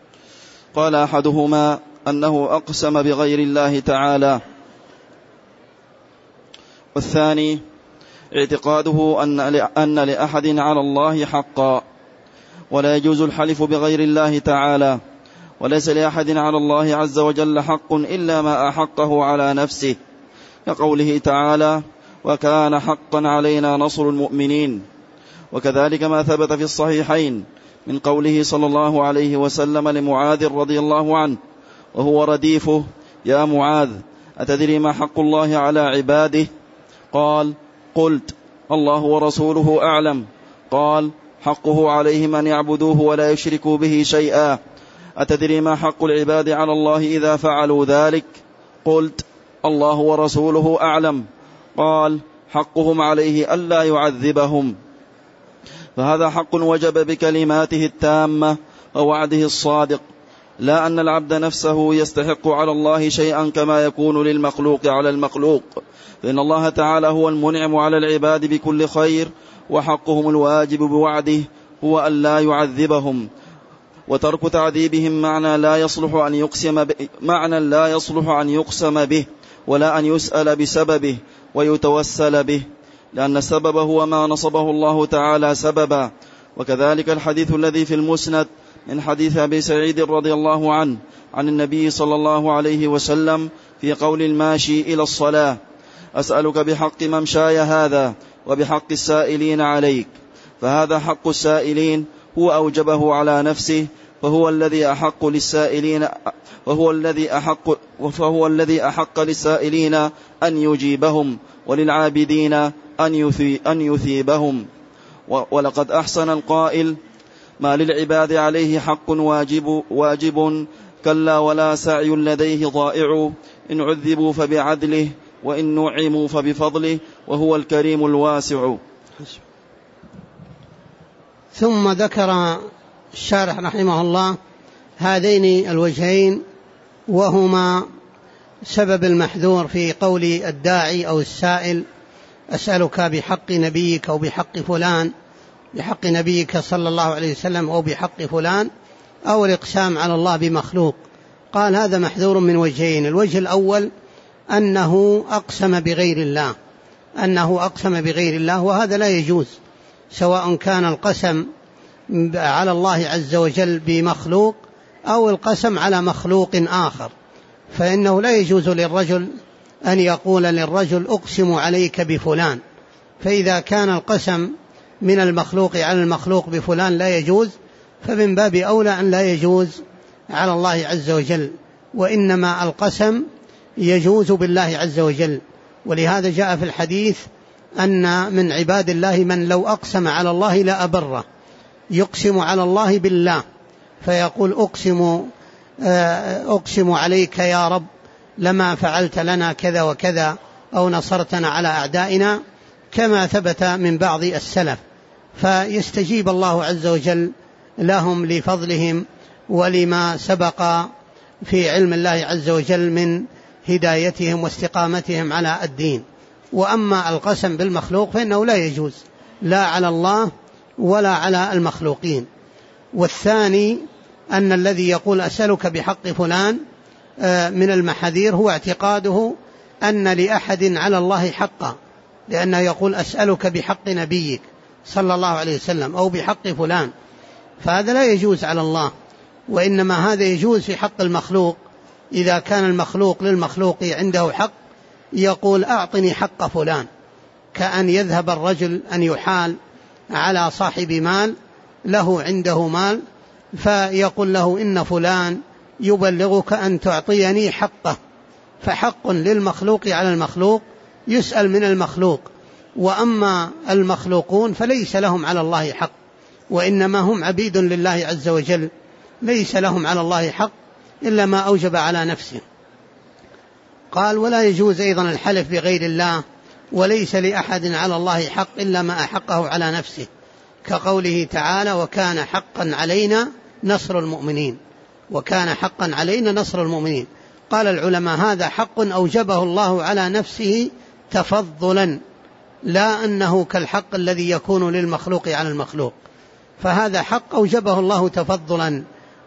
قال أحدهما أنه أقسم بغير الله تعالى، والثاني اعتقاده أن لأحد على الله حقا، ولا يجوز الحلف بغير الله تعالى، وليس لأحد على الله عز وجل حق إلا ما أحقه على نفسه، كقوله تعالى: وكان حقا علينا نصر المؤمنين. وكذلك ما ثبت في الصحيحين من قوله صلى الله عليه وسلم لمعاذ رضي الله عنه وهو رديفه: يا معاذ، أتدري ما حق الله على عباده؟ قال: قلت: الله ورسوله أعلم. قال: حقه عليهم أن يعبدوه ولا يشركوا به شيئا. أتدري ما حق العباد على الله إذا فعلوا ذلك؟ قلت: الله ورسوله أعلم. قال: حقهم عليه ألا يعذبهم. فهذا حق وجب بكلماته التامة ووعده الصادق، لا أن العبد نفسه يستحق على الله شيئا كما يكون للمخلوق على المخلوق، فإن الله تعالى هو المنعم على العباد بكل خير، وحقهم الواجب بوعده هو أن لا يعذبهم. وترك تعذيبهم معنى لا يصلح أن يقسم به ولا أن يسأل بسببه ويتوسل به، لأن السبب هو ما نصبه الله تعالى سببا. وكذلك الحديث الذي في المسند من حديث أبي سعيد رضي الله عنه عن النبي صلى الله عليه وسلم في قول الماشي إلى الصلاة: أسألك بحق ممشاي هذا وبحق السائلين عليك. فهذا حق السائلين هو أوجبه على نفسه، فهو الذي أحق للسائلين أن يجيبهم، وللعابدين أن يثيبهم. ولقد أحسن القائل: ما للعباد عليه حق واجب كلا ولا سعي لديه ضائع، إن عذبوا فبعدله وإن نعموا فبفضله وهو الكريم الواسع. ثم ذكر الشارح رحمه الله هذين الوجهين، وهما سبب المحذور في قول الداعي أو السائل: أسألك بحق نبيك أو بحق فلان، بحق نبيك صلى الله عليه وسلم أو بحق فلان، أو الإقسام على الله بمخلوق. قال هذا محذور من وجهين: الوجه الأول أنه أقسم بغير الله، وهذا لا يجوز، سواء كان القسم على الله عز وجل بمخلوق أو القسم على مخلوق آخر، فإنه لا يجوز للرجل أن يقول للرجل: أقسم عليك بفلان. فإذا كان القسم من المخلوق على المخلوق بفلان لا يجوز، فمن باب أولى أن لا يجوز على الله عز وجل، وإنما القسم يجوز بالله عز وجل. ولهذا جاء في الحديث أن من عباد الله من لو أقسم على الله لا أبره، يقسم على الله بالله فيقول: أقسم عليك يا رب لما فعلت لنا كذا وكذا، أو نصرتنا على أعدائنا، كما ثبت من بعض السلف، فيستجيب الله عز وجل لهم لفضلهم ولما سبق في علم الله عز وجل من هدايتهم واستقامتهم على الدين. وأما القسم بالمخلوق فإنه لا يجوز، لا على الله ولا على المخلوقين. والثاني أن الذي يقول أسألك بحق فلان من المحاذير هو اعتقاده أن لأحد على الله حقا، لأنه يقول: أسألك بحق نبيك صلى الله عليه وسلم أو بحق فلان، فهذا لا يجوز على الله، وإنما هذا يجوز في حق المخلوق. إذا كان المخلوق للمخلوق عنده حق يقول: أعطني حق فلان، كأن يذهب الرجل أن يحال على صاحب مال له عنده مال، فيقول له: إن فلان يبلغك أن تعطيني حقه. فحق للمخلوق على المخلوق يسأل من المخلوق، وأما المخلوقون فليس لهم على الله حق، وإنما هم عبيد لله عز وجل، ليس لهم على الله حق إلا ما أوجب على نفسه. قال: ولا يجوز أيضا الحلف بغير الله، وليس لأحد على الله حق إلا ما أحقه على نفسه، كقوله تعالى: وكان حقا علينا نصر المؤمنين. وكان حقا علينا نصر المؤمنين. قال العلماء: هذا حق أوجبه الله على نفسه تفضلا، لا أنه كالحق الذي يكون للمخلوق على المخلوق، فهذا حق أوجبه الله تفضلا،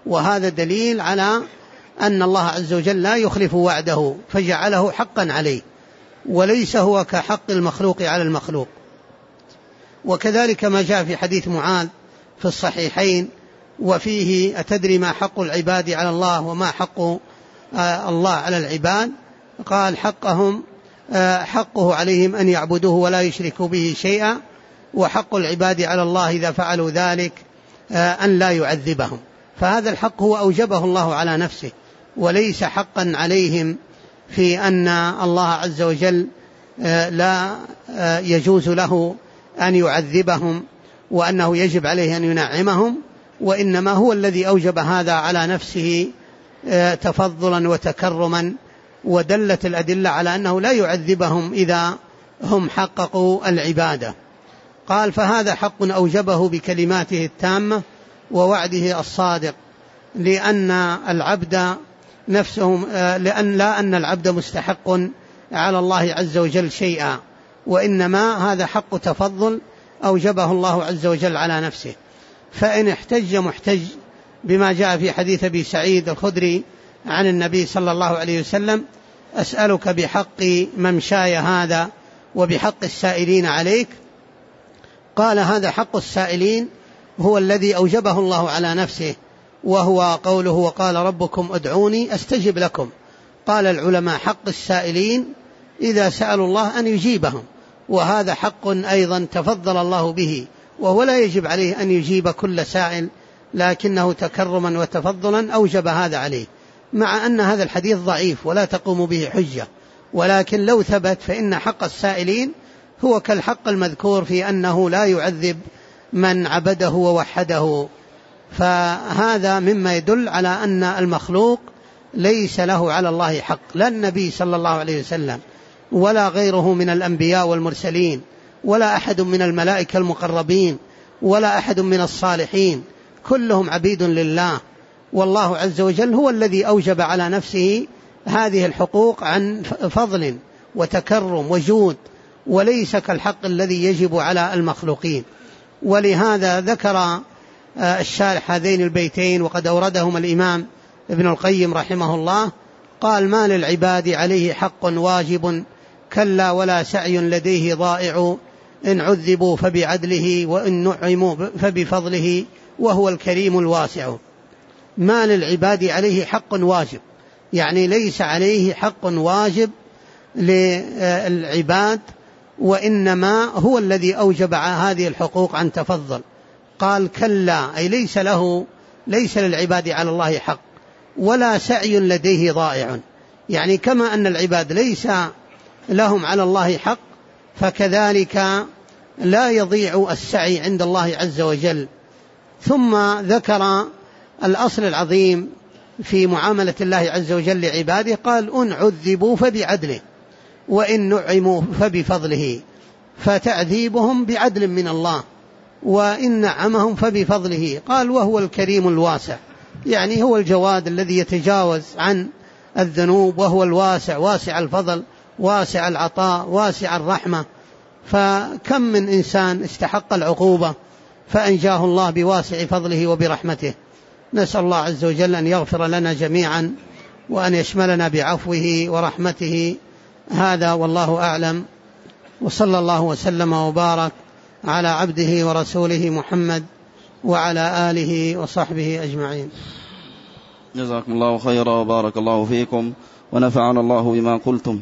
وهذا دليل على أن الله عز وجل لا يخلف وعده فجعله حقا عليه، وليس هو كحق المخلوق على المخلوق. وكذلك ما جاء في حديث معاذ في الصحيحين وفيه: أتدري ما حق العباد على الله وما حق الله على العباد؟ قال: حقه عليهم أن يعبدوه ولا يشركوا به شيئا، وحق العباد على الله إذا فعلوا ذلك أن لا يعذبهم. فهذا الحق هو أوجبه الله على نفسه، وليس حقا عليهم في أن الله عز وجل لا يجوز له أن يعذبهم وأنه يجب عليه أن ينعمهم، وإنما هو الذي أوجب هذا على نفسه تفضلا وتكرما، ودلت الأدلة على أنه لا يعذبهم إذا هم حققوا العبادة. قال: فهذا حق أوجبه بكلماته التامة ووعده الصادق، لأن العبد مستحق على الله عز وجل شيئا، وإنما هذا حق تفضل أوجبه الله عز وجل على نفسه. فإن احتج محتج بما جاء في حديث أبي سعيد الخدري عن النبي صلى الله عليه وسلم: أسألك بحق ممشاي هذا وبحق السائلين عليك. قال: هذا حق السائلين هو الذي أوجبه الله على نفسه، وهو قوله: وقال ربكم ادعوني أستجب لكم. قال العلماء: حق السائلين إذا سألوا الله أن يجيبهم، وهذا حق أيضا تفضل الله به، وهو لا يجب عليه أن يجيب كل سائل، لكنه تكرما وتفضلا أوجب هذا عليه، مع أن هذا الحديث ضعيف ولا تقوم به حجة، ولكن لو ثبت فإن حق السائلين هو كالحق المذكور في أنه لا يعذب من عبده ووحده. فهذا مما يدل على أن المخلوق ليس له على الله حق، لا النبي صلى الله عليه وسلم ولا غيره من الأنبياء والمرسلين ولا أحد من الملائكة المقربين ولا أحد من الصالحين، كلهم عبيد لله، والله عز وجل هو الذي أوجب على نفسه هذه الحقوق عن فضل وتكرم وجود، وليس كالحق الذي يجب على المخلوقين. ولهذا ذكر الشارح هذين البيتين، وقد أوردهما الإمام ابن القيم رحمه الله. قال: ما للعباد عليه حق واجب، كلا ولا سعي لديه ضائع، إن عذبوا فبعدله وإن نعموا فبفضله وهو الكريم الواسع. ما للعباد عليه حق واجب، يعني ليس عليه حق واجب للعباد، وإنما هو الذي أوجب هذه الحقوق عن تفضل. قال: كلا، أي ليس للعباد على الله حق، ولا سعي لديه ضائع، يعني كما أن العباد ليس لهم على الله حق، فكذلك لا يضيع السعي عند الله عز وجل. ثم ذكر الأصل العظيم في معاملة الله عز وجل لعباده. قال: إن عذبوا فبعدله وإن نعموا فبفضله، فتعذيبهم بعدل من الله، وإن نعمهم فبفضله. قال: وهو الكريم الواسع، يعني هو الجواد الذي يتجاوز عن الذنوب، وهو الواسع، واسع الفضل، واسع العطاء، واسع الرحمة. فكم من إنسان استحق العقوبة فأنجاه الله بواسع فضله وبرحمته. نسأل الله عز وجل أن يغفر لنا جميعا وأن يشملنا بعفوه ورحمته. هذا والله أعلم، وصلى الله وسلم وبارك على عبده ورسوله محمد وعلى آله وصحبه أجمعين. جزاكم الله خيرا وبارك الله فيكم ونفعنا الله بما قلتم.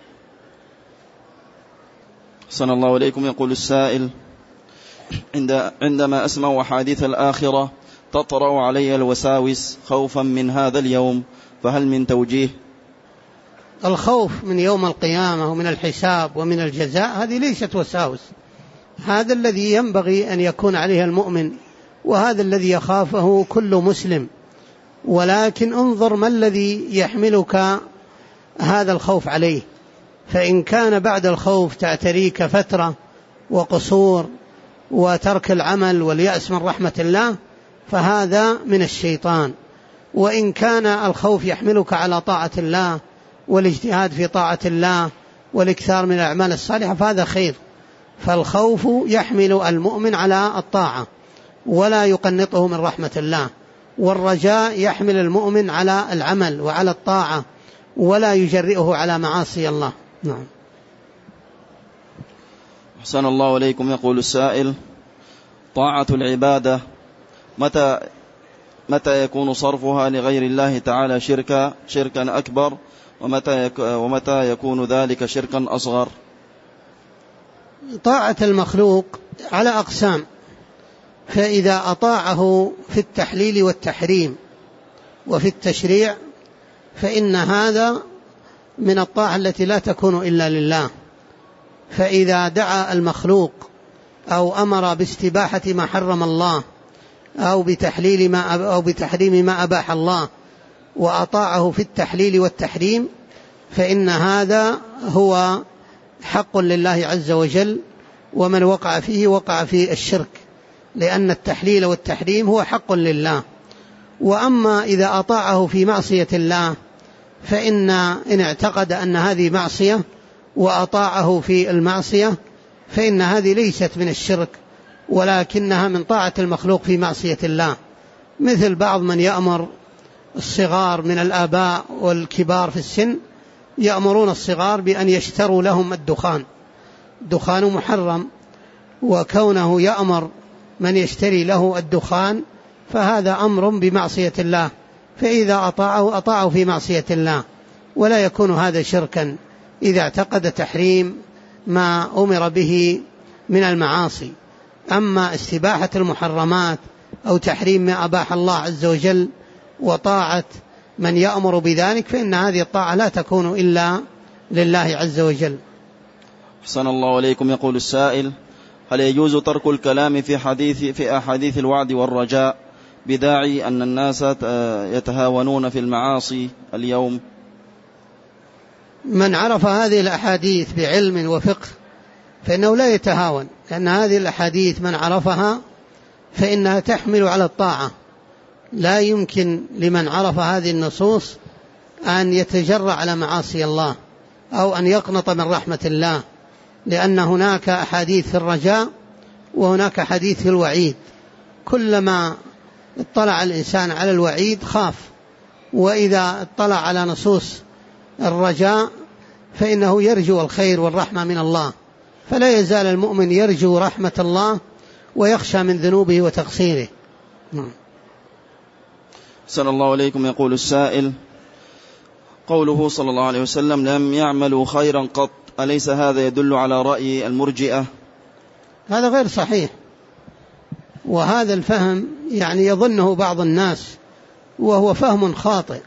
أحسن الله إليكم. يقول السائل: عندما أسمع حديث الآخرة تطرأ علي الوساوس خوفا من هذا اليوم، فهل من توجيه؟ الخوف من يوم القيامة ومن الحساب ومن الجزاء هذه ليست وساوس، هذا الذي ينبغي أن يكون عليه المؤمن، وهذا الذي يخافه كل مسلم. ولكن انظر ما الذي يحملك هذا الخوف عليه، فإن كان بعد الخوف تعتريك فترة وقصور وترك العمل واليأس من رحمة الله فهذا من الشيطان. وإن كان الخوف يحملك على طاعة الله والاجتهاد في طاعة الله والإكثار من الأعمال الصالحة فهذا خير. فالخوف يحمل المؤمن على الطاعة ولا يقنطه من رحمة الله، والرجاء يحمل المؤمن على العمل وعلى الطاعة ولا يجرئه على معاصي الله. نعم. أحسن الله إليكم. يقول السائل: طاعة العبادة متى يكون صرفها لغير الله تعالى شركا أكبر، ومتى يكون ذلك شركا أصغر؟ طاعة المخلوق على أقسام، فإذا أطاعه في التحليل والتحريم وفي التشريع فإن هذا من الطاعة التي لا تكون إلا لله. فإذا دعا المخلوق أو أمر باستباحة ما حرم الله أو بتحريم ما أباح الله وأطاعه في التحليل والتحريم فإن هذا هو حق لله عز وجل، ومن وقع فيه وقع في الشرك، لأن التحليل والتحريم هو حق لله. وأما إذا أطاعه في معصية الله فإن اعتقد أن هذه معصية وأطاعه في المعصية فإن هذه ليست من الشرك ولكنها من طاعة المخلوق في معصية الله، مثل بعض من يأمر الصغار من الآباء والكبار في السن، يأمرون الصغار بأن يشتروا لهم الدخان محرم، وكونه يأمر من يشتري له الدخان فهذا أمر بمعصية الله، فإذا أطاعه في معصية الله، ولا يكون هذا شركا إذا اعتقد تحريم ما أمر به من المعاصي. أما استباحة المحرمات أو تحريم ما أباح الله عز وجل وطاعة من يأمر بذلك فإن هذه الطاعة لا تكون إلا لله عز وجل. أحسن الله إليكم. يقول السائل: هل يجوز ترك الكلام في أحاديث الوعد والرجاء بداعي أن الناس يتهاونون في المعاصي اليوم؟ من عرف هذه الأحاديث بعلم وفقه فإنه لا يتهاون، لأن هذه الأحاديث من عرفها فإنها تحمل على الطاعة. لا يمكن لمن عرف هذه النصوص أن يتجرأ على معاصي الله أو أن يقنط من رحمة الله، لأن هناك أحاديث في الرجاء وهناك حديث في الوعيد. كلما اطلع الإنسان على الوعيد خاف، وإذا اطلع على نصوص الرجاء فإنه يرجو الخير والرحمة من الله، فلا يزال المؤمن يرجو رحمة الله ويخشى من ذنوبه وتقصيره. أحسن الله إليكم. يقول السائل: قوله صلى الله عليه وسلم لم يعملوا خيرا قط، أليس هذا يدل على رأي المرجئة؟ هذا غير صحيح، وهذا الفهم يظنه بعض الناس وهو فهم خاطئ.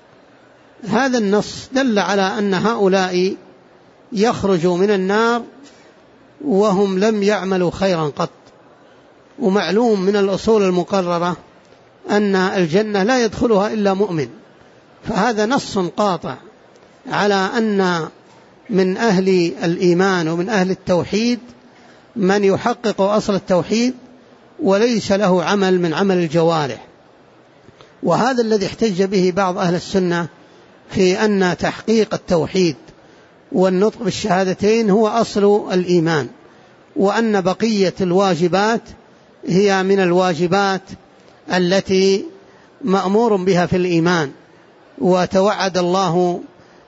هذا النص دل على أن هؤلاء يخرجوا من النار وهم لم يعملوا خيرا قط، ومعلوم من الأصول المقررة أن الجنة لا يدخلها إلا مؤمن، فهذا نص قاطع على أن من أهل الإيمان ومن أهل التوحيد من يحقق أصل التوحيد وليس له عمل من عمل الجوارح. وهذا الذي احتج به بعض أهل السنة في أن تحقيق التوحيد والنطق بالشهادتين هو أصل الإيمان، وأن بقية الواجبات هي من الواجبات التي مأمور بها في الإيمان، وتوعد الله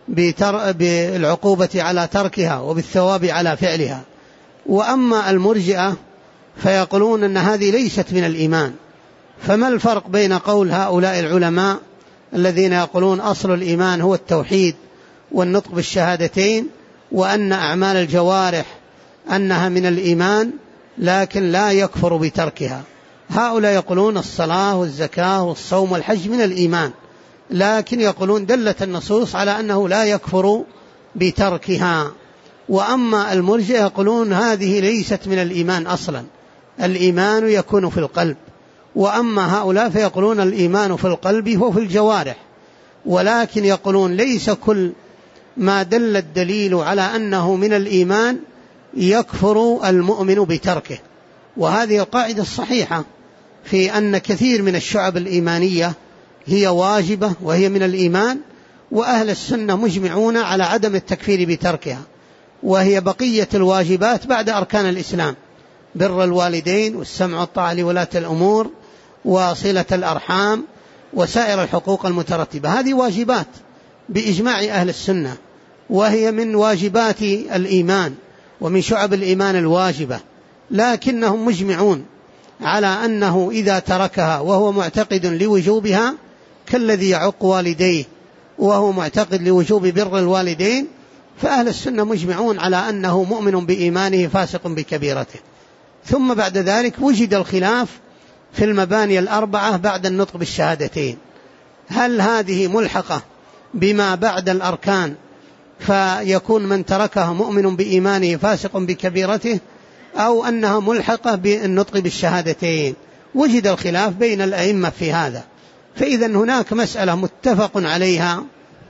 بالعقوبة على تركها وبالثواب على فعلها. وأما المرجئة فيقولون أن هذه ليست من الإيمان. فما الفرق بين قول هؤلاء العلماء الذين يقولون أصل الإيمان هو التوحيد والنطق بالشهادتين، وأن أعمال الجوارح أنها من الإيمان لكن لا يكفر بتركها؟ هؤلاء يقولون الصلاة والزكاة والصوم والحج من الإيمان، لكن يقولون دلت النصوص على أنه لا يكفر بتركها. وأما المرجئة يقولون هذه ليست من الإيمان أصلا، الإيمان يكون في القلب. وأما هؤلاء فيقولون الإيمان في القلب هو في الجوارح، ولكن يقولون ليس كل ما دل الدليل على أنه من الإيمان يكفر المؤمن بتركه. وهذه القاعدة الصحيحة في أن كثير من الشعب الإيمانية هي واجبة وهي من الإيمان، وأهل السنة مجمعون على عدم التكفير بتركها، وهي بقية الواجبات بعد أركان الإسلام: بر الوالدين والسمع والطاعة لولاة الأمور وصلة الأرحام وسائر الحقوق المترتبة. هذه واجبات بإجماع أهل السنة، وهي من واجبات الإيمان ومن شعب الإيمان الواجبة، لكنهم مجمعون على أنه إذا تركها وهو معتقد لوجوبها كالذي يعق والديه وهو معتقد لوجوب بر الوالدين، فأهل السنة مجمعون على أنه مؤمن بإيمانه فاسق بكبيرته. ثم بعد ذلك وجد الخلاف في المباني الأربعة بعد النطق بالشهادتين، هل هذه ملحقة بما بعد الأركان فيكون من تركها مؤمن بإيمانه فاسق بكبيرته، أو أنها ملحقة بالنطق بالشهادتين؟ وجد الخلاف بين الأئمة في هذا. فإذا هناك مسألة متفق عليها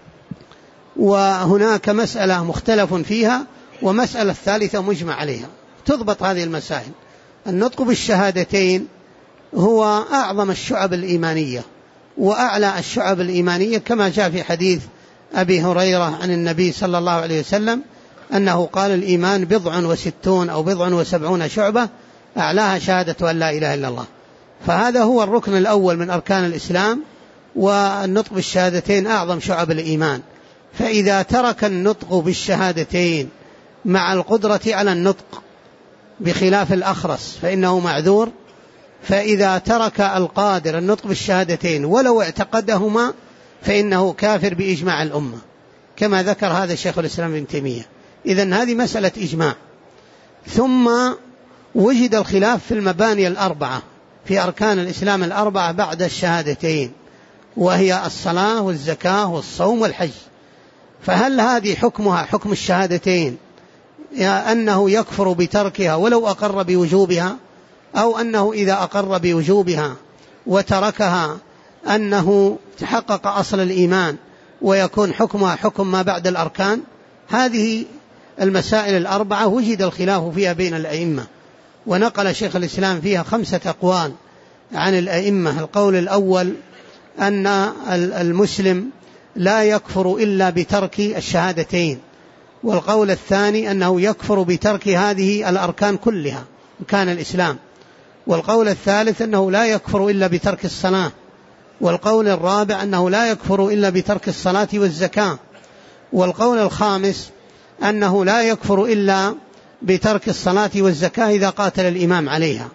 وهناك مسألة مختلف فيها ومسألة ثالثة مجمع عليها. تضبط هذه المسائل. النطق بالشهادتين هو أعظم الشعب الإيمانية وأعلى الشعب الإيمانية، كما جاء في حديث أبي هريرة عن النبي صلى الله عليه وسلم أنه قال: الإيمان 67 أو 77 شعبة، أعلاها شهادة أن لا إله إلا الله. فهذا هو الركن الأول من أركان الإسلام، والنطق بالشهادتين أعظم شعب الإيمان. فإذا ترك النطق بالشهادتين مع القدرة على النطق بخلاف الأخرس فإنه معذور، فإذا ترك القادر النطق بالشهادتين ولو اعتقدهما فإنه كافر بإجماع الأمة، كما ذكر هذا الشيخ الإسلام ابن تيمية. إذن هذه مسألة إجماع. ثم وجد الخلاف في المباني الأربعة، في أركان الإسلام الأربعة بعد الشهادتين، وهي الصلاة والزكاة والصوم والحج. فهل هذه حكمها حكم الشهادتين، أنه يكفر بتركها ولو أقر بوجوبها، أو أنه إذا أقر بوجوبها وتركها أنه تحقق أصل الإيمان ويكون حكمها حكم ما بعد الأركان؟ هذه المسائل الأربعة وجد الخلاف فيها بين الأئمة، ونقل شيخ الإسلام فيها 5 أقوال عن الأئمة. القول الأول أن المسلم لا يكفر إلا بترك الشهادتين، والقول الثاني أنه يكفر بترك هذه الأركان كلها أركان الإسلام، والقول الثالث أنه لا يكفر إلا بترك الصلاة، والقول الرابع أنه لا يكفر إلا بترك الصلاة والزكاة، والقول الخامس أنه لا يكفر إلا بترك الصلاة والزكاة إذا قاتل الإمام عليها.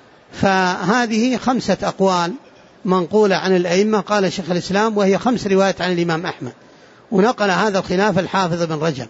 فهذه 5 أقوال منقولة عن الأئمة قال شيخ الإسلام، وهي 5 روايات عن الإمام أحمد، ونقل هذا الخلاف الحافظ بن رجب.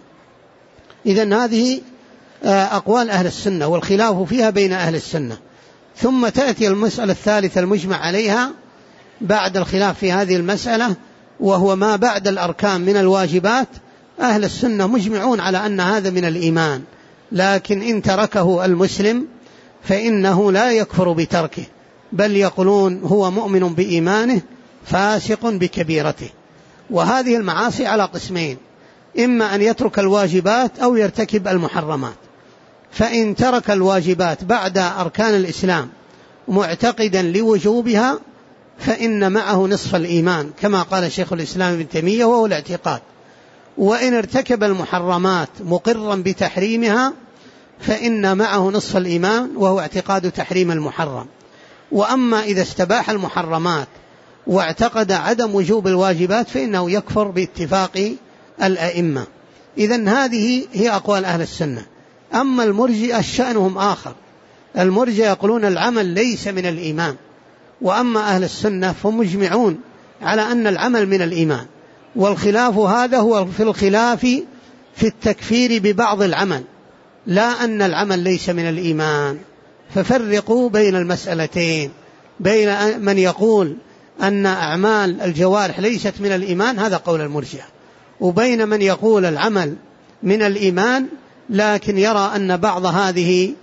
إذن هذه أقوال أهل السنة والخلاف فيها بين أهل السنة. ثم تأتي المسألة الثالثة المجمع عليها بعد الخلاف في هذه المسألة، وهو ما بعد الأركان من الواجبات. أهل السنة مجمعون على أن هذا من الإيمان، لكن إن تركه المسلم فإنه لا يكفر بتركه، بل يقولون هو مؤمن بإيمانه فاسق بكبيرته. وهذه المعاصي على قسمين: إما أن يترك الواجبات أو يرتكب المحرمات. فإن ترك الواجبات بعد أركان الإسلام معتقدا لوجوبها فإن معه نصف الإيمان، كما قال شيخ الإسلام ابن تيمية، وهو الاعتقاد. وإن ارتكب المحرمات مقرا بتحريمها فإن معه نصف الإيمان، وهو اعتقاد تحريم المحرم. وأما إذا استباح المحرمات واعتقد عدم وجوب الواجبات فإنه يكفر باتفاق الأئمة. إذن هذه هي أقوال أهل السنة. أما المرجئة شأنهم آخر، المرجئة يقولون العمل ليس من الإيمان، وأما أهل السنة فمجمعون على أن العمل من الإيمان. والخلاف هذا هو في الخلاف في التكفير ببعض العمل، لا أن العمل ليس من الإيمان. ففرقوا بين المسألتين، بين من يقول أن أعمال الجوارح ليست من الإيمان، هذا قول المرجئة، وبين من يقول العمل من الإيمان لكن يرى أن بعض هذه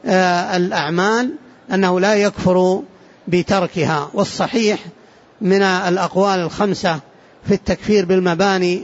الأعمال أنه لا يكفر بتركها. والصحيح من الأقوال 5 في التكفير بالمباني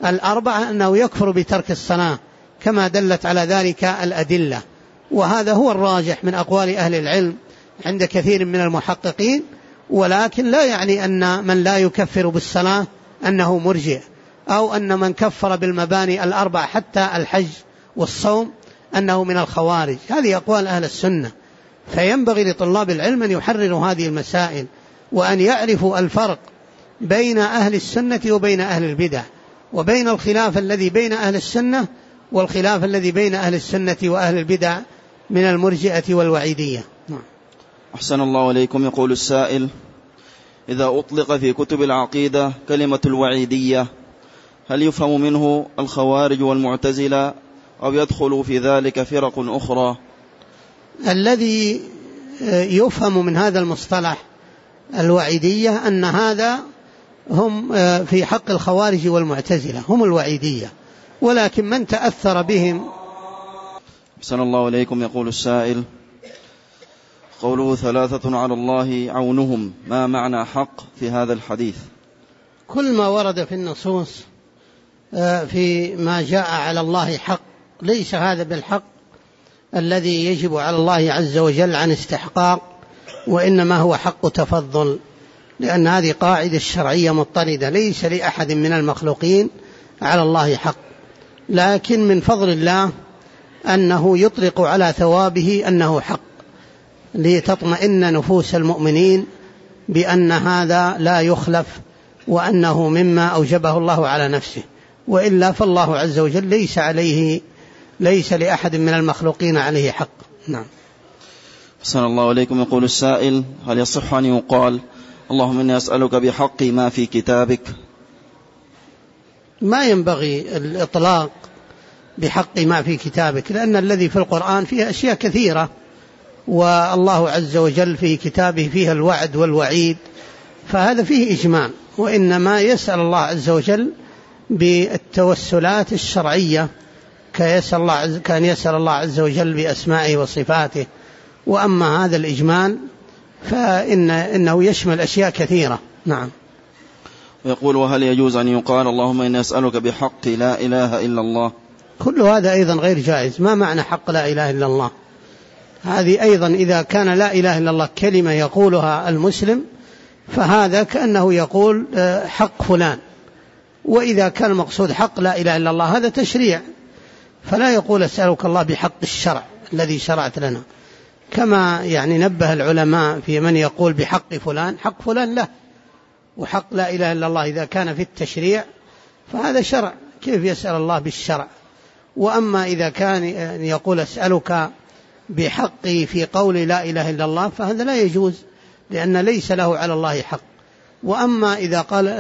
4 أنه يكفر بترك الصلاة، كما دلت على ذلك الأدلة. وهذا هو الراجح من أقوال أهل العلم عند كثير من المحققين، ولكن لا يعني أن من لا يكفر بالصلاة أنه مرجئ، أو أن من كفر بالمباني 4 حتى الحج والصوم أنه من الخوارج. هذه أقوال أهل السنة، فينبغي لطلاب العلم أن يحرروا هذه المسائل وأن يعرفوا الفرق بين أهل السنة وبين أهل البدع، وبين الخلاف الذي بين أهل السنة والخلاف الذي بين أهل السنة وأهل البدع من المرجئة والوعيدية. أحسن الله إليكم. يقول السائل: إذا أطلق في كتب العقيدة كلمة الوعيدية هل يفهم منه الخوارج والمعتزلة أو يدخل في ذلك فرق أخرى؟ الذي يفهم من هذا المصطلح الوعيدية أن هذا هم في حق الخوارج والمعتزلة هم الوعيدية، ولكن من تأثر بهم. أحسن الله إليكم. يقول السائل: قوله 3 على الله عونهم، ما معنى حق في هذا الحديث؟ كل ما ورد في النصوص في ما جاء على الله حق، ليس هذا بالحق الذي يجب على الله عز وجل عن استحقاق، وإنما هو حق تفضل، لأن هذه قاعدة شرعية مضطردة، ليس لأحد من المخلوقين على الله حق، لكن من فضل الله أنه يطلق على ثوابه أنه حق، لتطمئن نفوس المؤمنين بأن هذا لا يخلف وأنه مما أوجبه الله على نفسه، وإلا فالله عز وجل ليس لأحد من المخلوقين عليه حق. نعم. أحسن الله إليكم. يقول السائل: هل يصح أن يقال اللهم إني أسألك بحق ما في كتابك؟ ما ينبغي الإطلاق بحق ما في كتابك، لأن الذي في القرآن فيه أشياء كثيرة، والله عز وجل في كتابه فيها الوعد والوعيد، فهذا فيه إجمال، وإنما يسأل الله عز وجل بالتوسلات الشرعية كان يسأل الله عز وجل بأسمائه وصفاته. وأما هذا الإجمال فإنه يشمل أشياء كثيرة. نعم. ويقول: وهل يجوز أن يقال اللهم إني أسألك بحق لا إله إلا الله؟ كل هذا أيضا غير جائز. ما معنى حق لا إله إلا الله؟ هذه أيضا إذا كان لا إله إلا الله كلمة يقولها المسلم فهذا كأنه يقول حق فلان، وإذا كان المقصود حق لا إله إلا الله هذا تشريع، فلا يقول أسألك الله بحق الشرع الذي شرعت لنا، كما يعني نبه العلماء في من يقول بحق فلان، حق فلان له، وحق لا إله إلا الله إذا كان في التشريع فهذا شرع، كيف يسأل الله بالشرع؟ وأما إذا كان يقول أسألك بحقي في قول لا إله إلا الله فهذا لا يجوز، لأن ليس له على الله حق. وأما إذا قال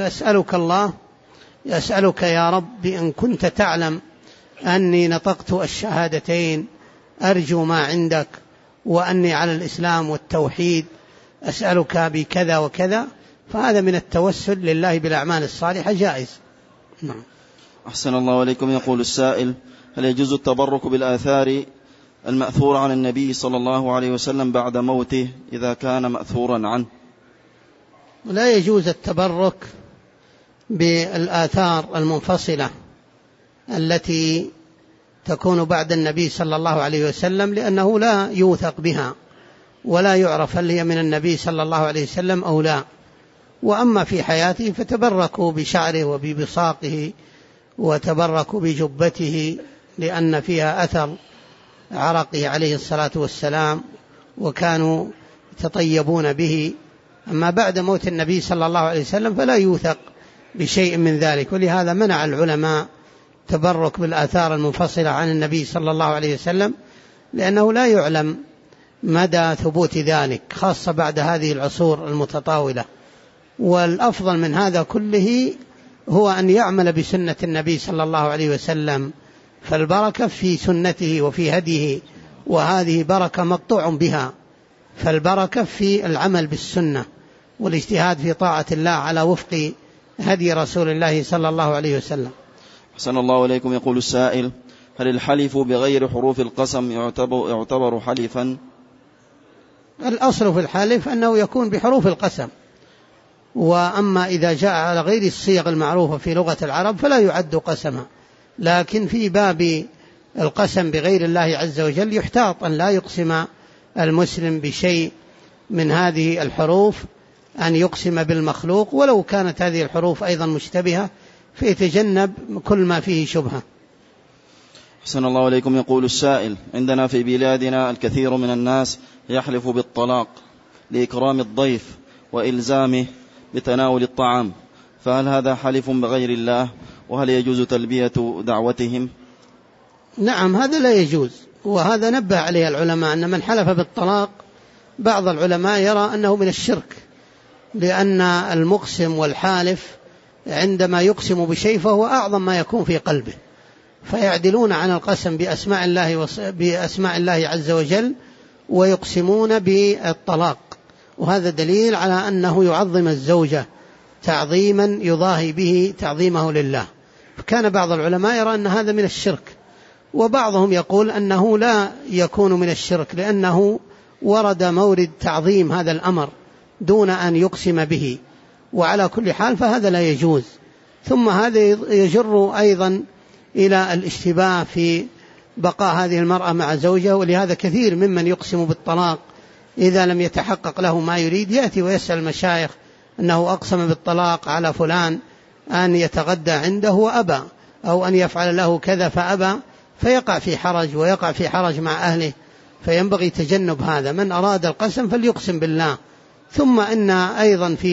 أسألك يا رب إن كنت تعلم أني نطقت الشهادتين أرجو ما عندك وأني على الإسلام والتوحيد أسألك بكذا وكذا، فهذا من التوسل لله بالأعمال الصالحة جائز. نعم. أحسن الله عليكم. يقول السائل: هل يجوز التبرك بالآثار المأثورة عن النبي صلى الله عليه وسلم بعد موته إذا كان مأثورا عنه؟ لا يجوز التبرك بالآثار المنفصلة التي تكون بعد النبي صلى الله عليه وسلم، لأنه لا يوثق بها ولا يعرف هل هي من النبي صلى الله عليه وسلم أو لا. وأما في حياته فتبركوا بشعره وببصاقه وتبركوا بجبته لأن فيها أثر عرقه عليه الصلاة والسلام وكانوا يتطيبون به. أما بعد موت النبي صلى الله عليه وسلم فلا يوثق بشيء من ذلك، ولهذا منع العلماء تبرك بالآثار المنفصلة عن النبي صلى الله عليه وسلم، لأنه لا يعلم مدى ثبوت ذلك خاصة بعد هذه العصور المتطاولة. والأفضل من هذا كله هو أن يعمل بسنة النبي صلى الله عليه وسلم، فالبركة في سنته وفي هديه، وهذه بركة مقطوع بها، فالبركة في العمل بالسنة والاجتهاد في طاعة الله على وفق هدي رسول الله صلى الله عليه وسلم. أحسن الله إليكم. يقول السائل: هل الحلف بغير حروف القسم يعتبر حلفا؟ الأصل في الحلف أنه يكون بحروف القسم، وأما إذا جاء على غير الصيغ المعروفة في لغة العرب فلا يعد قسما. لكن في باب القسم بغير الله عز وجل يحتاط أن لا يقسم المسلم بشيء من هذه الحروف، أن يقسم بالمخلوق ولو كانت هذه الحروف أيضا مشتبهة، فيتجنب كل ما فيه شبهة. أحسن الله إليكم. يقول السائل: عندنا في بلادنا الكثير من الناس يحلف بالطلاق لإكرام الضيف وإلزامه بتناول الطعام، فهل هذا حلف بغير الله؟ وهل يجوز تلبية دعوتهم؟ نعم، هذا لا يجوز، وهذا نبه عليه العلماء أن من حلف بالطلاق بعض العلماء يرى أنه من الشرك، لأن المقسم والحالف عندما يقسم بشيء فهو أعظم ما يكون في قلبه، فيعدلون عن القسم بأسماء الله عز وجل ويقسمون بالطلاق، وهذا دليل على أنه يعظم الزوجة تعظيما يضاهي به تعظيمه لله. فكان بعض العلماء يرى أن هذا من الشرك، وبعضهم يقول أنه لا يكون من الشرك لأنه ورد مورد تعظيم هذا الأمر دون أن يقسم به، وعلى كل حال فهذا لا يجوز. ثم هذا يجر أيضا إلى الاشتباه في بقاء هذه المرأة مع زوجها، ولهذا كثير ممن يقسم بالطلاق إذا لم يتحقق له ما يريد يأتي ويسأل المشايخ أنه أقسم بالطلاق على فلان أن يتغدى عنده وأبى، أو أن يفعل له كذا فأبى، فيقع في حرج ويقع في حرج مع أهله، فينبغي تجنب هذا. من أراد القسم فليقسم بالله. ثم إن أيضا في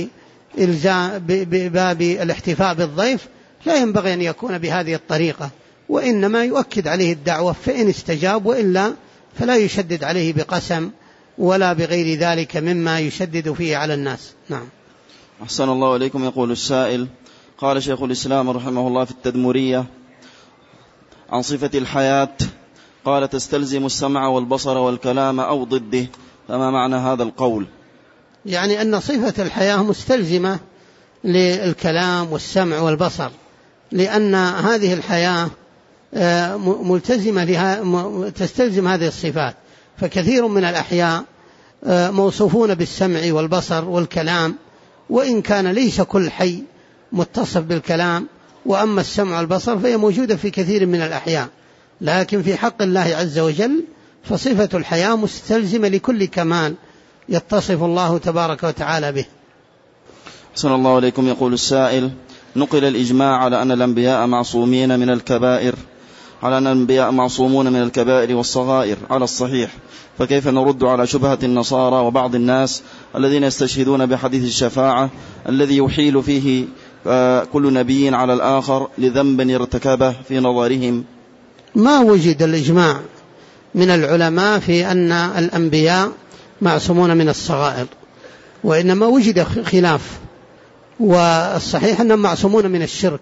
باب الاحتفاء بالضيف لا ينبغي أن يكون بهذه الطريقة، وإنما يؤكد عليه الدعوة فإن استجاب، وإلا فلا يشدد عليه بقسم ولا بغير ذلك مما يشدد فيه على الناس. نعم. أحسن الله إليكم. يقول السائل: قال شيخ الإسلام رحمه الله في التدمرية عن صفة الحياة، قال: تستلزم السمع والبصر والكلام أو ضده، فما معنى هذا القول؟ يعني أن صفة الحياة مستلزمة للكلام والسمع والبصر، لأن هذه الحياة ملتزمة لها، تستلزم هذه الصفات. فكثير من الأحياء موصوفون بالسمع والبصر والكلام، وإن كان ليس كل حي متصف بالكلام، وأما السمع والبصر فهي موجودة في كثير من الأحياء، لكن في حق الله عز وجل فصفة الحياة مستلزمة لكل كمال يتصف الله تبارك وتعالى به. أحسن الله عليكم. يقول السائل: نقل الإجماع على أن الأنبياء معصومين من الكبائر، على أن الأنبياء معصومون من الكبائر والصغائر على الصحيح، فكيف نرد على شبهة النصارى وبعض الناس الذين يستشهدون بحديث الشفاعة الذي يحيل فيه كل نبي على الآخر لذنب ارتكبه في نظرهم؟ ما وجد الإجماع من العلماء في أن الأنبياء معصومون من الصغائر، وإنما وجد خلاف، والصحيح أنهم معصومون من الشرك،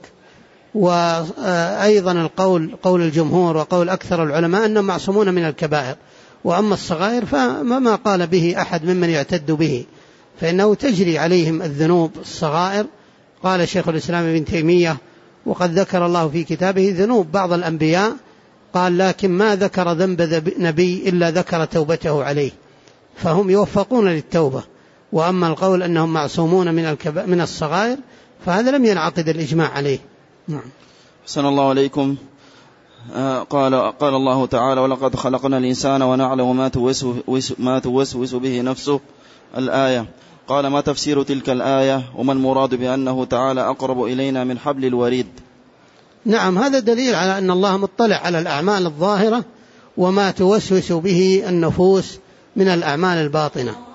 وأيضا قول الجمهور وقول أكثر العلماء أنهم معصومون من الكبائر. وأما الصغائر فما قال به أحد ممن يعتد به، فإنه تجري عليهم الذنوب الصغائر. قال شيخ الإسلام ابن تيمية: وقد ذكر الله في كتابه ذنوب بعض الأنبياء، قال: لكن ما ذكر ذنب نبي إلا ذكر توبته عليه، فهم يوفقون للتوبة. وأما القول أنهم معصومون من الصغائر فهذا لم ينعقد الإجماع عليه. نعم. حسن الله عليكم. قال الله تعالى: ولقد خلقنا الإنسان ونعلم ما توسوس به نفسه، الآية. قال: ما تفسير تلك الآية، وما المراد بأنه تعالى أقرب إلينا من حبل الوريد؟ نعم، هذا دليل على أن الله مطلع على الأعمال الظاهرة وما توسوس به النفوس من الأعمال الباطنة.